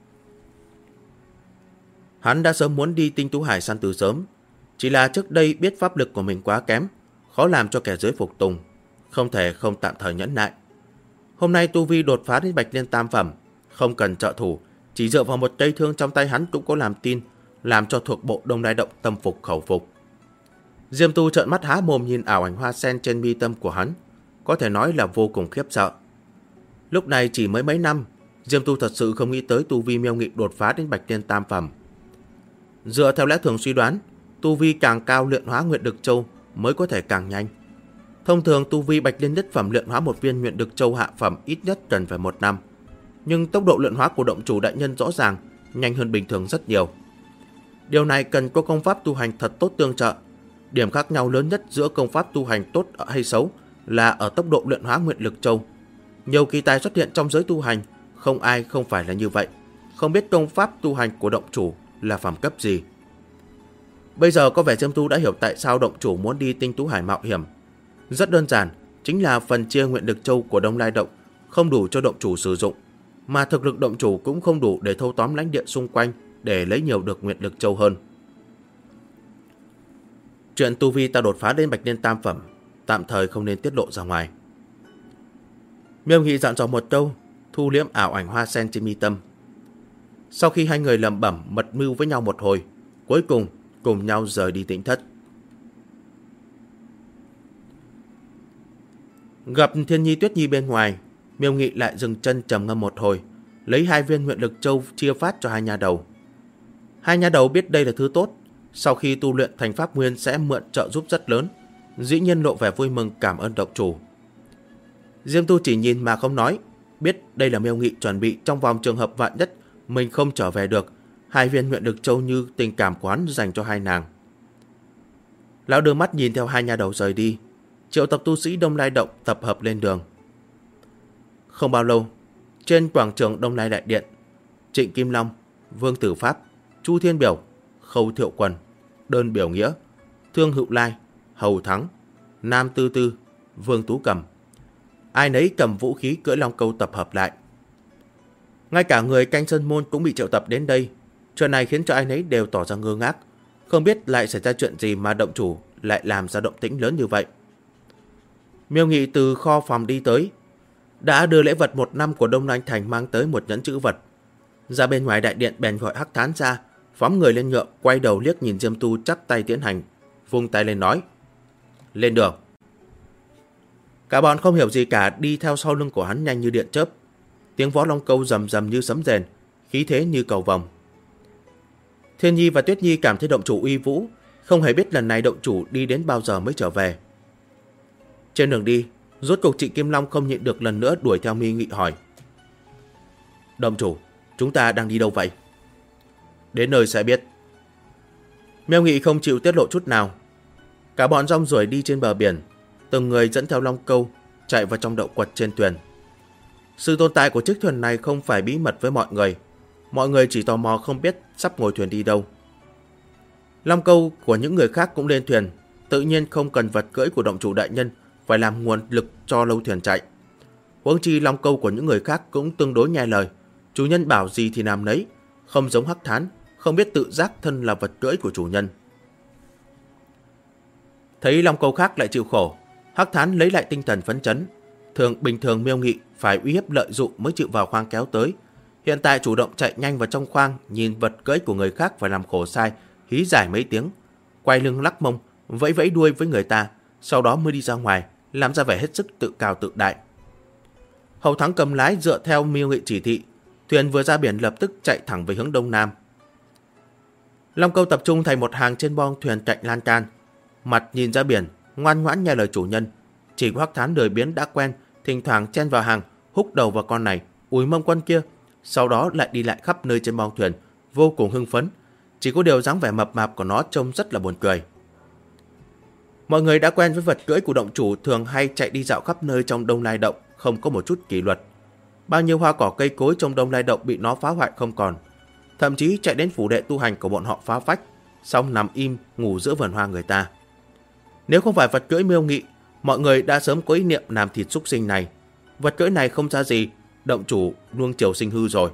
Hắn đã sớm muốn đi Tinh Tú Hải săn từ sớm, chỉ là trước đây biết pháp lực của mình quá kém, khó làm cho kẻ dưới phục tùng, không thể không tạm thời nhẫn nại. Hôm nay tu vi đột phá đến Bạch Liên Tam Phẩm, không cần trợ thủ, chỉ dựa vào một cây thương trong tay hắn cũng có làm tin, làm cho thuộc bộ Đông Lai Động tâm phục khẩu phục. Diêm Tu trợn mắt há mồm nhìn ảo ảnh hoa sen trên mi tâm của hắn, có thể nói là vô cùng khiếp sợ. Lúc này chỉ mới mấy năm, Diêm Tu thật sự không nghĩ tới tu vi Miêu Nghị đột phá đến Bạch Liên Tam Phẩm. Dựa theo lẽ thường suy đoán, tu vi càng cao luyện hóa Nguyệt Đực Châu mới có thể càng nhanh. Thông thường tu vi Bạch Liên nhất phẩm luyện hóa một viên Nguyệt Đực Châu hạ phẩm ít nhất cần phải 1 năm. Nhưng tốc độ luyện hóa của động chủ đại nhân rõ ràng nhanh hơn bình thường rất nhiều. Điều này cần có công pháp tu hành thật tốt tương trợ. Điểm khác nhau lớn nhất giữa công pháp tu hành tốt hay xấu là ở tốc độ luyện hóa Nguyệt Lực Châu. Nhiều kỳ tài xuất hiện trong giới tu hành, không ai không phải là như vậy. Không biết công pháp tu hành của động chủ là phẩm cấp gì. Bây giờ có vẻ Diêm Tu đã hiểu tại sao động chủ muốn đi Tinh Tú Hải mạo hiểm. Rất đơn giản, chính là phần chia Nguyệt Lực Châu của Đông Lai Động không đủ cho động chủ sử dụng, mà thực lực động chủ cũng không đủ để thâu tóm lãnh địa xung quanh để lấy nhiều được Nguyệt Lực Châu hơn. Chuyện tu vi ta đột phá đến Bạch Liên Tam Phẩm tạm thời không nên tiết lộ ra ngoài. Miêu Nghị dặn dò một câu, thu liễm ảo ảnh hoa sen trên mi tâm. Sau khi hai người lẩm bẩm mật mưu với nhau một hồi, cuối cùng nhau rời đi Tĩnh Thất. Gặp Thiên Nhi Tuyết Nhi bên ngoài, Miêu Nghị lại dừng chân trầm ngâm một hồi, lấy 2 viên Nguyệt Lực Châu chia phát cho hai nha đầu. Hai nha đầu biết đây là thứ tốt, sau khi tu luyện thành pháp nguyên sẽ mượn trợ giúp rất lớn, dĩ nhiên lộ vẻ vui mừng cảm ơn động chủ. Diêm Tu chỉ nhìn mà không nói, biết đây là Miêu Nghị chuẩn bị trong vòng trường hợp vạn nhất mình không trở về được, 2 viên Nguyệt Lực Châu như tình cảm của hắn dành cho hai nàng. Lão đưa mắt nhìn theo hai nha đầu rời đi, triệu tập tu sĩ Đông Lai Động tập hợp lên đường. Không bao lâu, trên quảng trường Đông Lai Đại Điện, Trịnh Kim Long, Vương Tử Pháp, Chu Thiên Biểu, Khâu Thiệu Quần, Đơn Biểu Nghĩa, Thương Hữu Lai, Hầu Thắng, Nam Tư Tư, Vương Tú Cầm, ai nấy cầm vũ khí cưỡi long câu tập hợp lại. Ngay cả người canh sơn môn cũng bị triệu tập đến đây. Chuyện này khiến cho ai nấy đều tỏ ra ngơ ngác, không biết lại xảy ra chuyện gì mà động chủ lại làm ra động tĩnh lớn như vậy. Miêu Nghị từ kho phòng đi tới, đã đưa lễ vật 1 năm của Đông Anh Thành mang tới một nhẫn chữ vật. Ra bên ngoài đại điện bèn gọi Hắc Thán ra, phóng người lên ngựa, quay đầu liếc nhìn Diêm Tu chắp tay tiến hành, vung tay lên nói: lên đường. Cả bọn không hiểu gì cả, đi theo sau lưng của hắn nhanh như điện chớp. Tiếng vó long câu rầm rầm như sấm rền, khí thế như cầu vồng. Thiên Nhi và Tuyết Nhi cảm thấy động chủ uy vũ, không hề biết lần này động chủ đi đến bao giờ mới trở về. Trên đường đi, rốt cuộc Trịnh Kim Long không nhịn được lần nữa đuổi theo Mi Nghị hỏi: động chủ, chúng ta đang đi đâu vậy? Đến nơi sẽ biết. Miêu Nghị không chịu tiết lộ chút nào. Cả bọn rong ruổi đi trên bờ biển, từng người dẫn theo long câu chạy vào trong đậu quật trên thuyền. Sự tồn tại của chiếc thuyền này không phải bí mật với mọi người. Mọi người chỉ tò mò không biết sắp ngồi thuyền đi đâu. Long câu của những người khác cũng lên thuyền, tự nhiên không cần vật cưỡi của động chủ đại nhân phải làm nguồn lực cho lâu thuyền chạy. Huống chi long câu của những người khác cũng tương đối nghe lời, chủ nhân bảo gì thì làm nấy, không giống Hắc Thán, không biết tự giác thân là vật cưỡi của chủ nhân. Thấy long câu khác lại chịu khổ, Hắc Thán lấy lại tinh thần phấn chấn. Bình thường Miêu Nghị phải uy hiếp lợi dụng mới chịu vào khoang kéo tới, hiện tại chủ động chạy nhanh vào trong khoang, nhìn vật cưỡi của người khác phải làm khổ sai, hí giải mấy tiếng, quay lưng lắc mông, vẫy vẫy đuôi với người ta, sau đó mới đi ra ngoài, làm ra vẻ hết sức tự cao tự đại. Hầu Thắng cầm lái dựa theo Miêu Nghị chỉ thị, thuyền vừa ra biển lập tức chạy thẳng về hướng đông nam. Long câu tập trung thành một hàng trên boong thuyền cạnh lan can, mặt nhìn ra biển, ngoan ngoãn nghe lời chủ nhân. Chỉ có Hắc Thán lười biếng đã quen, thỉnh thoảng chen vào hàng, húc đầu vào con này, ủi mông con kia, sau đó lại đi lại khắp nơi trên boong thuyền, vô cùng hưng phấn. Chỉ có điều dáng vẻ mập mạp của nó trông rất là buồn cười. Mọi người đã quen với vật cưỡi của động chủ thường hay chạy đi dạo khắp nơi trong Đông Lai Động, không có một chút kỷ luật. Bao nhiêu hoa cỏ cây cối trong Đông Lai Động bị nó phá hoại không còn. Thậm chí chạy đến phủ đệ tu hành của bọn họ phá phách, xong nằm im ngủ giữa vườn hoa người ta. Nếu không phải vật cưỡi Miêu Nghị, mọi người đã sớm có ý niệm làm thịt súc sinh này. Vật cưỡi này không ra gì, động chủ nuông chiều sinh hư rồi.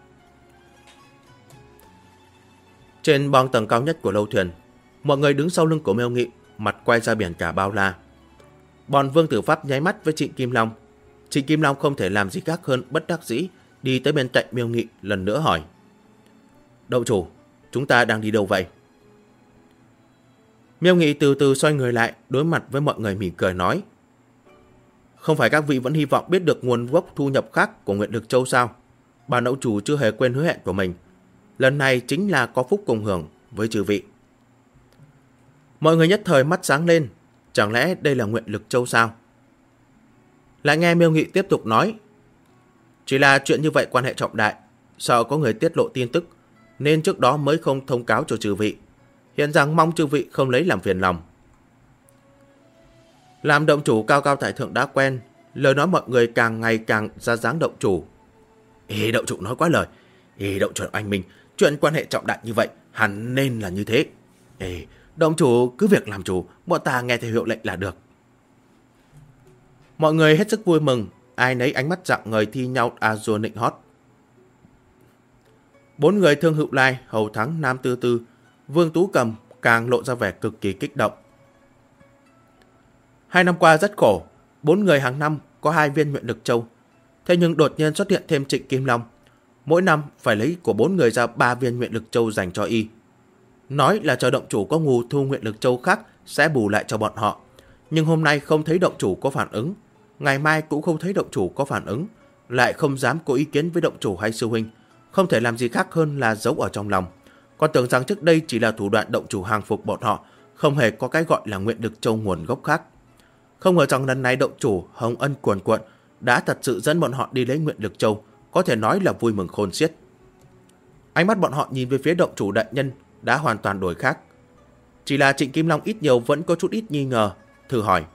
Trên boong tầng cao nhất của lâu thuyền, mọi người đứng sau lưng của Miêu Nghị, mặt quay ra biển cả bao la. Bọn Vương Tử Pháp nháy mắt với Trịnh Kim Long. Trịnh Kim Long không thể làm gì khác hơn bất đắc dĩ đi tới bên cạnh Miêu Nghị lần nữa hỏi: Động chủ, chúng ta đang đi đâu vậy? Miêu Nghị từ từ xoay người lại, đối mặt với mọi người mỉm cười nói: Không phải các vị vẫn hy vọng biết được nguồn gốc thu nhập khác của Nguyện Lực Châu sao? Bản động chủ chưa hề quên hứa hẹn của mình. Lần này chính là có phúc cùng hưởng với chư vị. Mọi người nhất thời mắt sáng lên, chẳng lẽ đây là Nguyện Lực Châu sao? Lại nghe Miêu Nghị tiếp tục nói: Chỉ là chuyện như vậy quan hệ trọng đại, sợ có người tiết lộ tin tức, nên trước đó mới không thông cáo cho chư vị. Hiện rằng mong chư vị không lấy làm phiền lòng. Làm động chủ cao cao tại thượng đã quen, lời nói mọi người càng ngày càng ra dáng động chủ. Ê, động chủ nói quá lời. Ê, động chủ anh Minh, chuyện quan hệ trọng đại như vậy hẳn nên là như thế. Ê, động chủ cứ việc làm chủ, bọn ta nghe theo hiệu lệnh là được. Mọi người hết sức vui mừng, ai nấy ánh mắt rạng ngời thi nhau Azure nịnh hót. 4 người Thương Hữu Lai, Hầu Thắng, Nam Tư Tư, Vương Tú Cầm càng lộ ra vẻ cực kỳ kích động. 2 năm qua rất khổ, 4 người hàng năm có 2 viên Nguyện Lực Châu. Thế nhưng đột nhiên xuất hiện thêm Trịnh Kim Long, mỗi năm phải lấy của 4 người ra 3 viên Nguyện Lực Châu dành cho y. Nói là chờ động chủ có nguồn thu Nguyện Lực Châu khác sẽ bù lại cho bọn họ. Nhưng hôm nay không thấy động chủ có phản ứng, ngày mai cũng không thấy động chủ có phản ứng, lại không dám có ý kiến với động chủ hay sư huynh, không thể làm gì khác hơn là giấu ở trong lòng. Còn tưởng rằng trước đây chỉ là thủ đoạn động chủ hàng phục bọn họ, không hề có cái gọi là Nguyện Lực Châu nguồn gốc khác. Không ngờ rằng lần này động chủ hồng ân cuồn cuộn đã thật sự dẫn bọn họ đi lấy Nguyện Lực Châu, có thể nói là vui mừng khôn xiết. Ánh mắt bọn họ nhìn về phía động chủ đại nhân đã hoàn toàn đổi khác. Chỉ là Trịnh Kim Long ít nhiều vẫn có chút ít nghi ngờ, thử hỏi: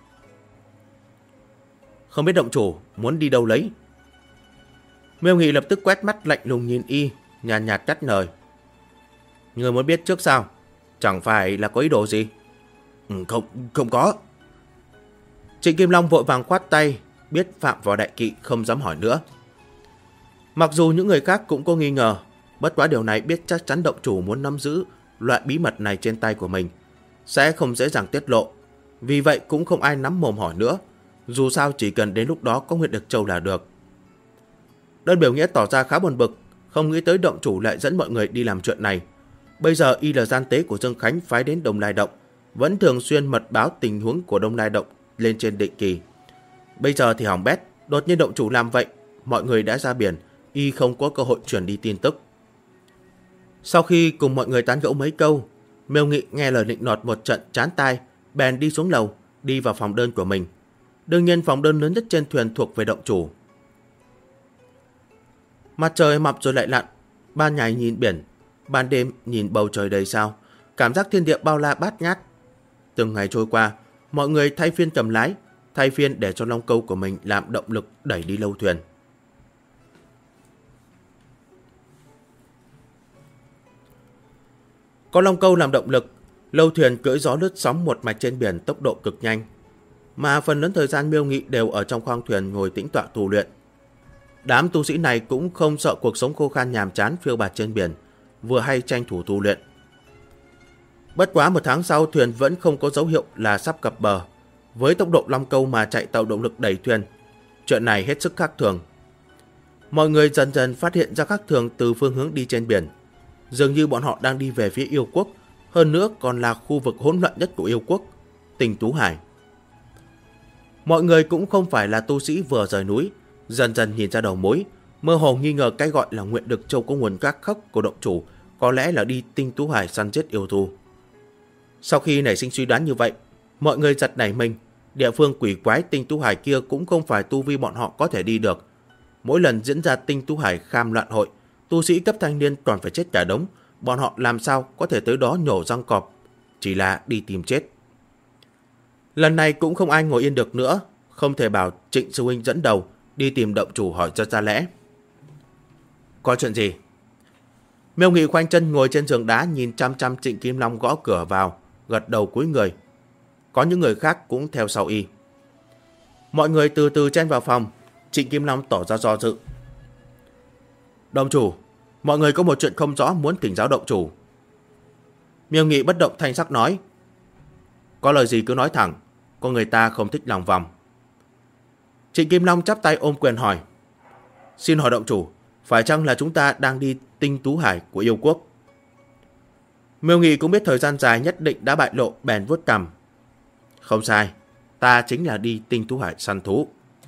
Không biết động chủ muốn đi đâu lấy? Miêu Nghị lập tức quét mắt lạnh lùng nhìn y, nhàn nhạt cắt lời: Người muốn biết trước sao? Chẳng phải là có ý đồ gì? Không có. Trịnh Kim Long vội vàng khoát tay, biết phạm vào đại kỵ, không dám hỏi nữa. Mặc dù những người khác cũng có nghi ngờ, bất quá điều này biết chắc chắn động chủ muốn nắm giữ loại bí mật này trên tay của mình, sẽ không dễ dàng tiết lộ. Vì vậy cũng không ai nắm mồm hỏi nữa, dù sao chỉ cần đến lúc đó có Nguyện Lực Châu là được. Đơn Biểu Nghĩa tỏ ra khá buồn bực, không nghĩ tới động chủ lại dẫn mọi người đi làm chuyện này. Bây giờ y là gian tế của Dương Khánh phái đến Đông Lai Động, vẫn thường xuyên mật báo tình huống của Đông Lai Động lên trên định kỳ. Bây giờ thì hỏng bét, đột nhiên động chủ làm vậy, mọi người đã ra biển, y không có cơ hội truyền đi tin tức. Sau khi cùng mọi người tán gẫu mấy câu, Miêu Nghị nghe lời nịnh nọt một trận chán tai, bèn đi xuống lầu, đi vào phòng đơn của mình. Đương nhiên phòng đơn lớn nhất trên thuyền thuộc về động chủ. Mặt trời mọc rồi lại lặn, ban ngày nhìn biển, ban đêm nhìn bầu trời đầy sao, cảm giác thiên địa bao la bát ngát. Từng ngày trôi qua, mọi người thay phiên cầm lái, thay phiên để cho long câu của mình làm động lực đẩy đi lâu thuyền. Có long câu làm động lực, lâu thuyền cưỡi gió lướt sóng một mạch trên biển tốc độ cực nhanh. Mà phần lớn thời gian Miêu Nghị đều ở trong khoang thuyền ngồi tĩnh tọa tu luyện. Đám tu sĩ này cũng không sợ cuộc sống khô khan nhàm chán phiêu bạt trên biển, vừa hay tranh thủ tu luyện. Bất quá 1 tháng sau, thuyền vẫn không có dấu hiệu là sắp cập bờ. Với tốc độ long câu mà chạy tàu động lực đẩy thuyền, chuyện này hết sức khác thường. Mọi người dần dần phát hiện ra khác thường từ phương hướng đi trên biển. Dường như bọn họ đang đi về phía yêu quốc, hơn nữa còn là khu vực hỗn loạn nhất của yêu quốc, Tinh Tú Hải. Mọi người cũng không phải là tu sĩ vừa rời núi, dần dần nhìn ra đầu mối, mơ hồ nghi ngờ cái gọi là Nguyện Đực Châu có nguồn gác khốc của động chủ có lẽ là đi Tinh Tú Hải săn giết yêu thú. Sau khi nảy sinh suy đoán như vậy, mọi người giật nảy mình, địa phương quỷ quái Tinh Tú Hải kia cũng không phải tu vi bọn họ có thể đi được. Mỗi lần diễn ra Tinh Tú Hải kham loạn hội, tu sĩ cấp thanh niên toàn phải chết cả đống, bọn họ làm sao có thể tới đó nhổ răng cọp, chỉ là đi tìm chết. Lần này cũng không ai ngồi yên được nữa, không thể bảo Trịnh sư huynh dẫn đầu đi tìm động chủ hỏi cho ra lẽ. Có chuyện gì? Miêu Nghị khoanh chân ngồi trên giường đá nhìn chăm chăm Trịnh Kim Long gõ cửa vào, gật đầu cúi người. Có những người khác cũng theo sau y. Mọi người từ từ chen vào phòng. Trịnh Kim Long tỏ ra do dự. Động chủ, mọi người có một chuyện không rõ muốn thỉnh giáo động chủ. Miêu Nghị bất động thanh sắc nói. Có lời gì cứ nói thẳng, con người ta không thích lòng vòng. Trịnh Kim Long chắp tay ôm quyền hỏi. Xin hỏi động chủ, phải chăng là chúng ta đang đi Tinh Tú Hải của yêu quốc? Miêu Nghị cũng biết thời gian dài nhất định đã bại lộ, bèn vuốt cằm. Không sai, ta chính là đi Tinh Tú Hải săn thú.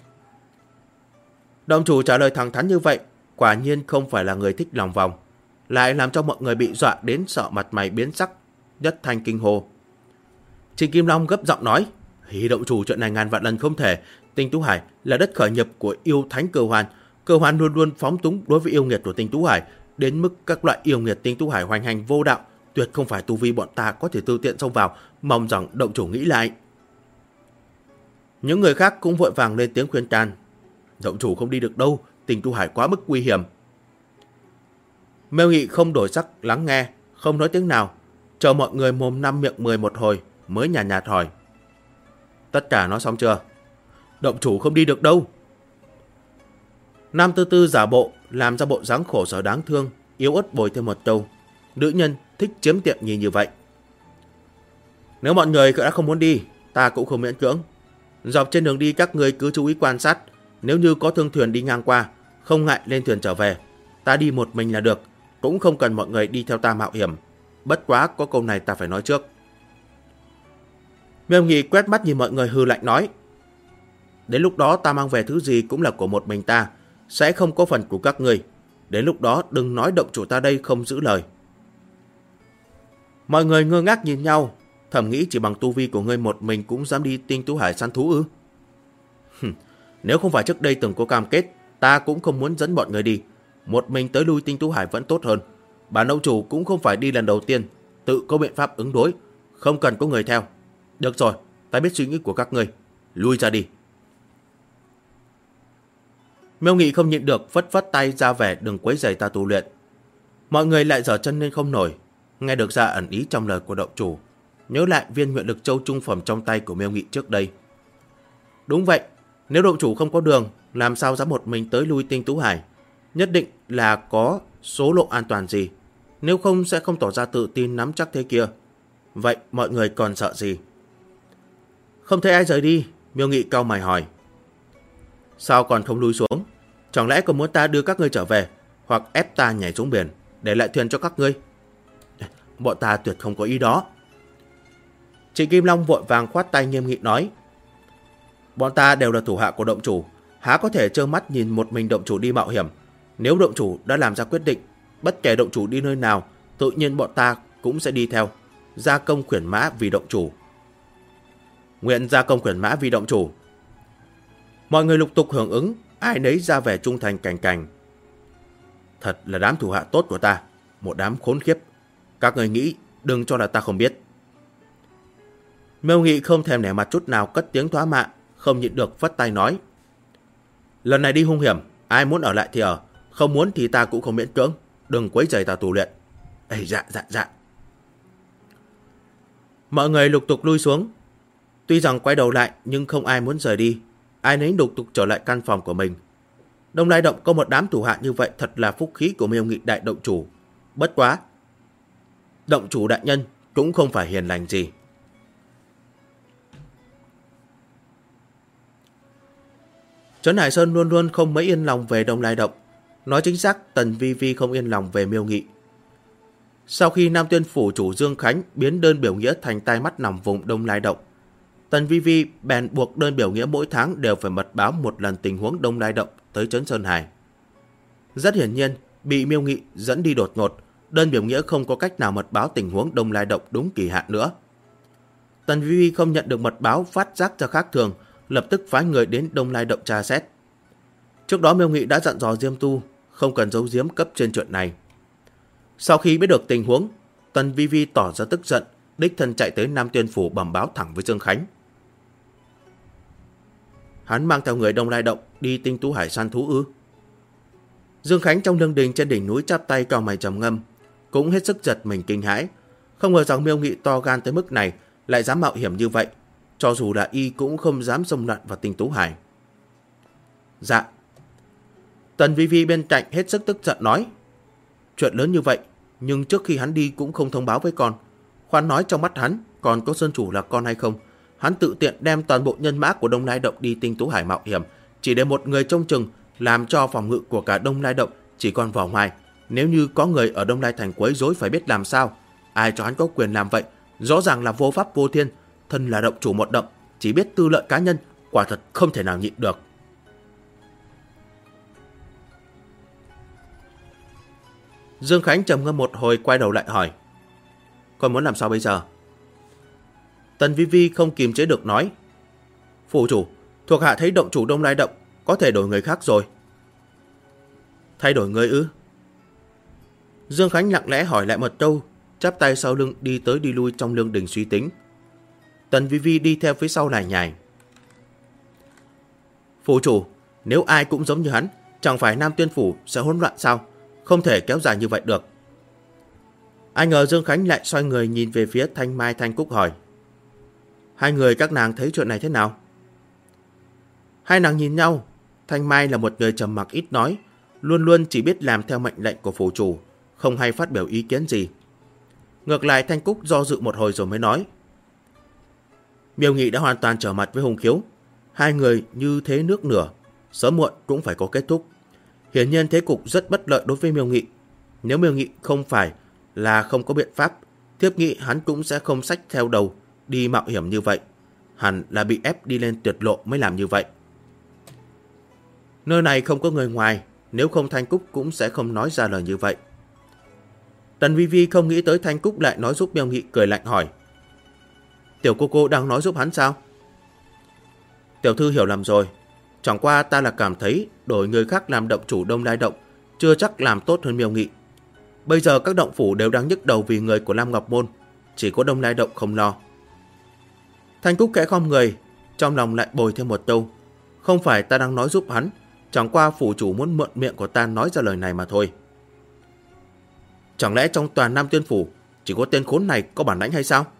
Động chủ trả lời thẳng thắn như vậy, quả nhiên không phải là người thích lòng vòng, lại làm cho mọi người bị dọa đến sợ mặt mày biến sắc, nhất thanh kinh hô. Trịnh Kim Long gấp giọng nói. Hí động chủ, chuyện này ngàn vạn lần không thể. Tinh Tú Hải là đất khởi nghiệp của yêu thánh Cơ Hoan. Cơ Hoan luôn luôn phóng túng đối với yêu nghiệt của Tinh Tú Hải, đến mức các loại yêu nghiệt Tinh Tú Hải hoành hành vô đạo, tuyệt không phải tu vi bọn ta có thể tư tiện xông vào, mong rằng động chủ nghĩ lại. Những người khác cũng vội vàng lên tiếng khuyên can. Động chủ không đi được đâu, Tinh Tú Hải quá mức nguy hiểm. Miêu Nghị không đổi sắc lắng nghe, không nói tiếng nào, chờ mọi người mồm năm miệng 10 một hồi mới nhàn nhạt hỏi. Tất cả nói xong chưa? Động chủ không đi được đâu. Nam Tư Tư giả bộ, làm ra bộ dáng khổ sở đáng thương, yếu ớt bồi thêm một câu. Nữ nhân thích chiếm tiện nghi như vậy. Nếu mọi người đã không muốn đi, ta cũng không miễn cưỡng. Dọc trên đường đi các người cứ chú ý quan sát, nếu như có thương thuyền đi ngang qua, không ngại lên thuyền trở về. Ta đi một mình là được, cũng không cần mọi người đi theo ta mạo hiểm. Bất quá có câu này ta phải nói trước. Miêu Nghị quét mắt nhìn mọi người hừ lạnh nói. Đến lúc đó ta mang về thứ gì cũng là của một mình ta, sẽ không có phần của các người. Đến lúc đó đừng nói động chủ ta đây không giữ lời. Mọi người ngơ ngác nhìn nhau, thầm nghĩ chỉ bằng tu vi của ngươi một mình cũng dám đi Tinh Tú Hải săn thú ư? Nếu không phải trước đây từng có cam kết, ta cũng không muốn dẫn bọn người đi. Một mình tới lui Tinh Tú Hải vẫn tốt hơn. Bản động chủ cũng không phải đi lần đầu tiên, tự có biện pháp ứng đối, không cần có người theo. Được rồi, ta biết suy nghĩ của các ngươi, lui ra đi. Miêu Nghị không nhịn được phất phất tay ra vẻ đừng quấy rầy ta tu luyện. Mọi người lại giở chân lên không nổi, nghe được ra ẩn ý trong lời của động chủ, nhớ lại viên Nguyện Lực Châu trung phẩm trong tay của Miêu Nghị trước đây. Đúng vậy, nếu động chủ không có đường, làm sao dám một mình tới lui Tinh Tú Hải? Nhất định là có số lộ an toàn gì, nếu không sẽ không tỏ ra tự tin nắm chắc thế kia. Vậy mọi người còn sợ gì? Không thấy ai rời đi, Miêu Nghị cau mày hỏi. Sao còn không lui xuống? Chẳng lẽ còn muốn ta đưa các ngươi trở về, hoặc ép ta nhảy xuống biển, để lại thuyền cho các ngươi? Bọn ta tuyệt không có ý đó. Trịnh Kim Long vội vàng khoát tay nghiêm nghị nói. Bọn ta đều là thủ hạ của động chủ, há có thể trơ mắt nhìn một mình động chủ đi mạo hiểm. Nếu động chủ đã làm ra quyết định, bất kể động chủ đi nơi nào, tự nhiên bọn ta cũng sẽ đi theo, gia công khuyển mã vì động chủ. Nguyện gia công khuyển mã vì động chủ. Mọi người lục tục hưởng ứng, ai nấy ra vẻ trung thành cành cành. Thật là đám thủ hạ tốt của ta, một đám khốn khiếp. Các người nghĩ đừng cho là ta không biết. Miêu Nghị không thèm nể mặt chút nào cất tiếng thoá mạ, không nhịn được vất tay nói. Lần này đi hung hiểm, ai muốn ở lại thì ở, không muốn thì ta cũng không miễn cưỡng, đừng quấy rầy ta tu luyện. Ây dạ. Mọi người lục tục lui xuống. Tuy rằng quay đầu lại nhưng không ai muốn rời đi. Ai nấy lục tục trở lại căn phòng của mình. Đông Lai Động có một đám thủ hạ như vậy thật là phúc khí của Miêu Nghị đại động chủ. Bất quá, động chủ đại nhân cũng không phải hiền lành gì. Trấn Hải Sơn luôn luôn không mấy yên lòng về Đông Lai Động. Nói chính xác, Tần Vi Vi không yên lòng về Miêu Nghị. Sau khi Nam Tuyên phủ chủ Dương Khánh biến đơn biểu nghĩa thành tai mắt nằm vùng Đông Lai Động, Tần Vi Vi bèn buộc đơn biểu nghĩa mỗi tháng đều phải mật báo một lần tình huống Đông Lai Động tới Trấn Sơn Hải. Rất hiển nhiên, bị Miêu Nghị dẫn đi đột ngột, đơn biểu nghĩa không có cách nào mật báo tình huống Đông Lai Động đúng kỳ hạn nữa. Tần Vi Vi không nhận được mật báo phát giác ra khác thường, lập tức phái người đến Đông Lai Động tra xét. Trước đó Miêu Nghị đã dặn dò Diêm Tu không cần giấu giếm cấp trên chuyện này. Sau khi biết được tình huống, Tần Vi Vi tỏ ra tức giận, đích thân chạy tới Nam Tuyên phủ bẩm báo thẳng với Dương Khánh. Hắn mang theo người Đông Lai Động đi Tinh Tú Hải săn thú ư? Dương Khánh trong lương đình trên đỉnh núi chắp tay cau mày trầm ngâm, cũng hết sức giật mình kinh hãi, không ngờ rằng Miêu Nghị to gan tới mức này lại dám mạo hiểm như vậy, cho dù là y cũng không dám xông loạn vào Tinh Tú Hải. Dạ. Tần Vi Vi bên cạnh hết sức tức giận nói, chuyện lớn như vậy, nhưng trước khi hắn đi cũng không thông báo với con. Khoan nói trong mắt hắn còn có Sơn Chủ là con hay không, hắn tự tiện đem toàn bộ nhân mã của Đông Lai Động đi Tinh Tú Hải mạo hiểm, chỉ để một người trông chừng, làm cho phòng ngự của cả Đông Lai Động chỉ còn vỏ ngoài. Nếu như có người ở Đông Lai Thành quấy rối phải biết làm sao. Ai cho hắn có quyền làm vậy? Rõ ràng là vô pháp vô thiên. Thân là động chủ một động, chỉ biết tư lợi cá nhân, quả thật không thể nào nhịn được. Dương Khánh trầm ngâm một hồi quay đầu lại hỏi, con muốn làm sao bây giờ? Tần Vi Vi không kìm chế được nói, phủ chủ, thuộc hạ thấy động chủ Đông Lai Động có thể đổi người khác rồi. Thay đổi người ư? Dương Khánh lặng lẽ hỏi lại một câu, chắp tay sau lưng đi tới đi lui trong lương đình suy tính. Tần Vi Vi đi theo phía sau lải nhải, phủ chủ, nếu ai cũng giống như hắn, chẳng phải Nam Tuyên phủ sẽ hỗn loạn sao? Không thể kéo dài như vậy được. Ai ngờ Dương Khánh lại xoay người nhìn về phía Thanh Mai Thanh Cúc hỏi, hai người các nàng thấy chuyện này thế nào? Hai nàng nhìn nhau. Thanh Mai là một người trầm mặc ít nói, luôn luôn chỉ biết làm theo mệnh lệnh của phủ chủ, không hay phát biểu ý kiến gì. Ngược lại Thanh Cúc do dự một hồi rồi mới nói, Miêu Nghị đã hoàn toàn trở mặt với Hùng Khiếu. Hai người như thế nước nửa, sớm muộn cũng phải có kết thúc. Hiển nhiên thế cục rất bất lợi đối với Miêu Nghị. Nếu Miêu Nghị không phải là không có biện pháp, thiếp nghĩ hắn cũng sẽ không xách theo đầu đi mạo hiểm như vậy. Hẳn là bị ép đi lên tuyệt lộ mới làm như vậy. Nơi này không có người ngoài, nếu không Thanh Cúc cũng sẽ không nói ra lời như vậy. Tần Vi Vi không nghĩ tới Thanh Cúc lại nói giúp Miêu Nghị, cười lạnh hỏi, tiểu cô đang nói giúp hắn sao? Tiểu thư hiểu lầm rồi. Chẳng qua ta là cảm thấy đổi người khác làm động chủ Đông Lai Động chưa chắc làm tốt hơn Miêu Nghị. Bây giờ các động phủ đều đang nhức đầu vì người của Lam Ngọc Môn, chỉ có Đông Lai Động không lo. Thanh Cúc khẽ khom người, trong lòng lại bồi thêm một câu, không phải ta đang nói giúp hắn, chẳng qua phủ chủ muốn mượn miệng của ta nói ra lời này mà thôi. Chẳng lẽ trong toàn Nam Tuyên phủ chỉ có tên khốn này có bản lãnh hay sao?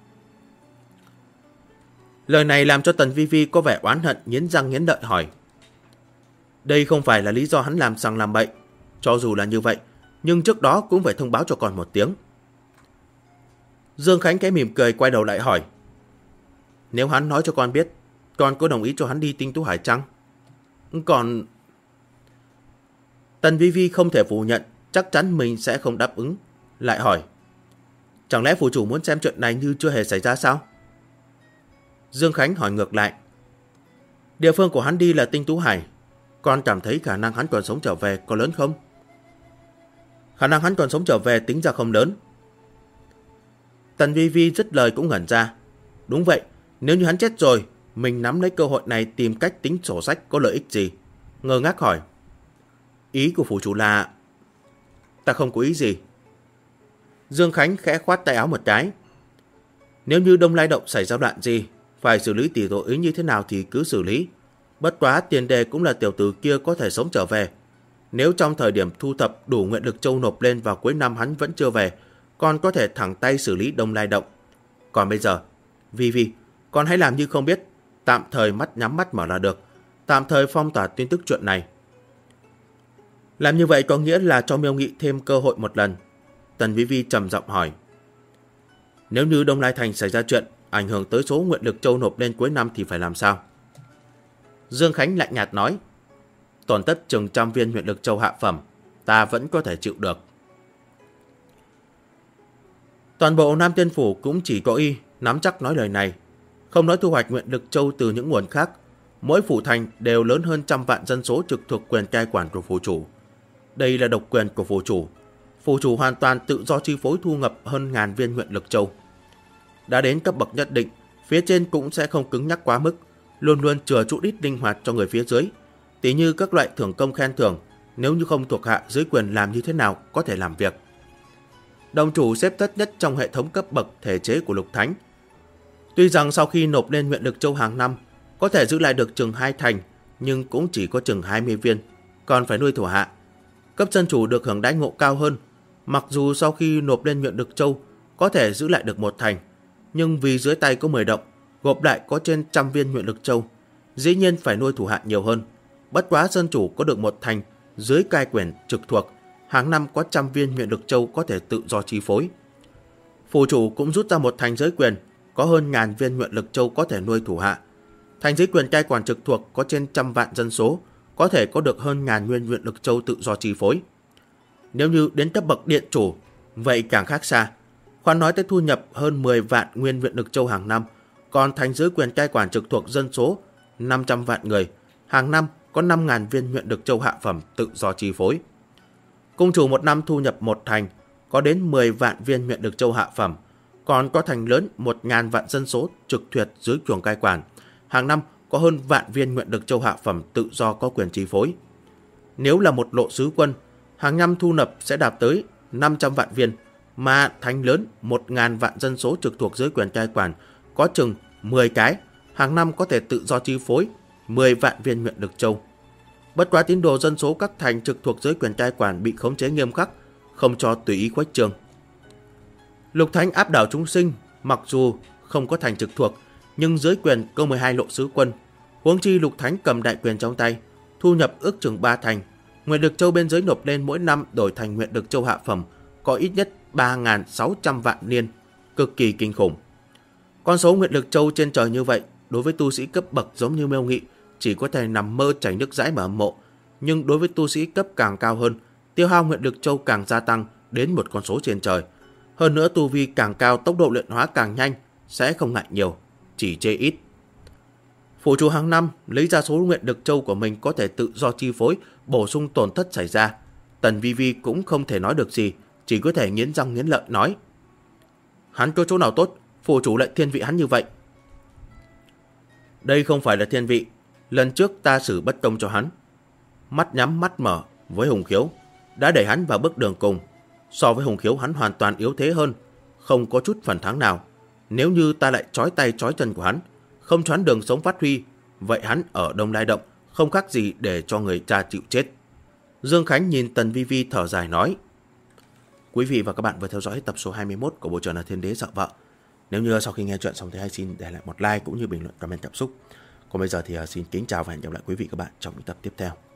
Lời này làm cho Tần Vi Vi có vẻ oán hận, nghiến răng nghiến lợi hỏi, đây không phải là lý do hắn làm sằng làm bậy. Cho dù là như vậy, nhưng trước đó cũng phải thông báo cho con một tiếng. Dương Khánh cái mỉm cười quay đầu lại hỏi, nếu hắn nói cho con biết, con có đồng ý cho hắn đi Tinh Tú Hải chăng? Còn... Tần Vi Vi không thể phủ nhận, chắc chắn mình sẽ không đáp ứng. Lại hỏi, chẳng lẽ phủ chủ muốn xem chuyện này như chưa hề xảy ra sao? Dương Khánh hỏi ngược lại, địa phương của hắn đi là Tinh Tú Hải, con cảm thấy khả năng hắn còn sống trở về có lớn không? Khả năng hắn còn sống trở về tính ra không lớn. Tần Vi Vi dứt lời cũng ngẩn ra. Đúng vậy, nếu như hắn chết rồi, mình nắm lấy cơ hội này tìm cách tính sổ sách có lợi ích gì? Ngơ ngác hỏi, ý của phủ chủ là... Ta không có ý gì. Dương Khánh khẽ khoát tay áo một cái. Nếu như Đông Lai Động xảy ra đoạn gì, phải xử lý tỷ tội ý như thế nào thì cứ xử lý. Bất quá tiền đề cũng là tiểu tử kia có thể sống trở về. Nếu trong thời điểm thu thập đủ nguyện lực châu nộp lên vào cuối năm hắn vẫn chưa về, còn có thể thẳng tay xử lý Đông Lai Động. Còn bây giờ, Vi, con hãy làm như không biết, tạm thời nhắm mắt mở là được, tạm thời phong tỏa tin tức chuyện này. Làm như vậy có nghĩa là cho Miêu Nghị thêm cơ hội một lần. Tần Vi trầm giọng hỏi. Nếu như Đông Lai Thành xảy ra chuyện ảnh hưởng tới số nguyện lực châu nộp lên cuối năm thì phải làm sao? Dương Khánh lạnh nhạt nói. Tổn thất chừng 100 viên nguyện lực châu hạ phẩm, ta vẫn có thể chịu được. Toàn bộ Nam Tiên Phủ cũng chỉ có y nắm chắc nói lời này. Không nói thu hoạch nguyện lực châu từ những nguồn khác, mỗi phủ thành đều lớn hơn 100 vạn dân số trực thuộc quyền cai quản của phủ chủ. Đây là độc quyền của phủ chủ. Phủ chủ hoàn toàn tự do chi phối thu ngập hơn 1000 viên nguyện lực châu. Đã đến cấp bậc nhất định, phía trên cũng sẽ không cứng nhắc quá mức, luôn luôn chừa chút ít linh hoạt cho người phía dưới. Tỉ như các loại thưởng công khen thưởng, nếu như không thuộc hạ dưới quyền làm như thế nào có thể làm việc. Đồng chủ xếp thấp nhất trong hệ thống cấp bậc thể chế của Lục Thánh. Tuy rằng sau khi nộp lên nguyện lực châu hàng năm có thể giữ lại được chừng 2 thành, nhưng cũng chỉ có chừng 20 viên, còn phải nuôi thủ hạ. Cấp dân chủ được hưởng đãi ngộ cao hơn, mặc dù sau khi nộp lên nguyện lực châu có thể giữ lại được 1 thành, nhưng vì dưới tay có 10 động, gộp lại có trên 100 viên nguyện lực châu, dĩ nhiên phải nuôi thủ hạ nhiều hơn. Bất quá dân chủ có được 1 thành dưới cai quyền trực thuộc, hàng năm có 100 viên nguyện lực châu có thể tự do chi phối. Phủ chủ cũng rút ra 1 thành giới quyền, có hơn 1000 viên nguyện lực châu có thể nuôi thủ hạ. Thành giới quyền cai quản trực thuộc có trên 100 vạn dân số, có thể có được hơn 1000 viên nguyện lực châu tự do chi phối. Nếu như đến cấp bậc điện chủ, vậy càng khác xa. Khoan nói tới thu nhập hơn 10 vạn nguyên nguyện lực châu hàng năm, còn thành giới quyền cai quản trực thuộc dân số 500 vạn người, hàng năm có 5000 viên nguyện lực châu hạ phẩm tự do chi phối. Cung chủ một năm thu nhập 1 thành, có đến 10 vạn viên nguyện lực châu hạ phẩm, còn có thành lớn 1000 vạn dân số trực thuộc dưới quyền cai quản, hàng năm có hơn vạn viên nguyện lực châu hạ phẩm tự do có quyền chi phối. Nếu là một lộ sứ quân, hàng năm thu nhập sẽ đạt tới 500 vạn viên, mà thành lớn 1000 vạn dân số trực thuộc dưới quyền cai quản có chừng 10 cái, hàng năm có thể tự do chi phối 10 vạn viên nguyện lực châu. Bất quá tín đồ dân số các thành trực thuộc dưới quyền cai quản bị khống chế nghiêm khắc, không cho tùy ý khuếch trương. Lục Thánh áp đảo chúng sinh, mặc dù không có thành trực thuộc, nhưng dưới quyền có 12 lộ sứ quân. Huống chi Lục Thánh cầm đại quyền trong tay, thu nhập ước chừng 3 thành. Nguyện lực châu bên dưới nộp lên mỗi năm đổi thành nguyện lực châu hạ phẩm, có ít nhất 3.600 vạn niên, cực kỳ kinh khủng. Con số nguyện lực châu trên trời như vậy, đối với tu sĩ cấp bậc giống như Miêu Nghị, chỉ có thể nằm mơ chảy nước dãi mà hâm mộ. Nhưng đối với tu sĩ cấp càng cao hơn, tiêu hao nguyện lực châu càng gia tăng đến một con số trên trời. Hơn nữa tu vi càng cao, tốc độ luyện hóa càng nhanh, sẽ không ngại nhiều, chỉ chê ít. Phủ chủ hàng năm lấy ra số nguyện lực châu của mình có thể tự do chi phối, bổ sung tổn thất xảy ra. Tần Vi cũng không thể nói được gì, chỉ có thể nghiến răng nghiến lợi nói. Hắn có chỗ nào tốt, phủ chủ lại thiên vị hắn như vậy? Đây không phải là thiên vị, lần trước ta xử bất công cho hắn. Mắt nhắm mắt mở với Hùng Khiếu, đã đẩy hắn vào bước đường cùng. So với Hùng Khiếu hắn hoàn toàn yếu thế hơn, không có chút phần thắng nào. Nếu như ta lại trói tay trói chân của hắn, không choán đường sống phát huy, vậy hắn ở Đông Lai Động không khác gì để cho người cha chịu chết. Dương Khánh nhìn Tần Vi thở dài nói. Quý vị và các bạn vừa theo dõi tập số 21 của bộ truyện là Thiên Đế Sợ Vợ. Nếu như sau khi nghe chuyện xong thì hãy xin để lại một like cũng như bình luận comment cảm xúc. Còn bây giờ thì xin kính chào và hẹn gặp lại quý vị các bạn trong những tập tiếp theo.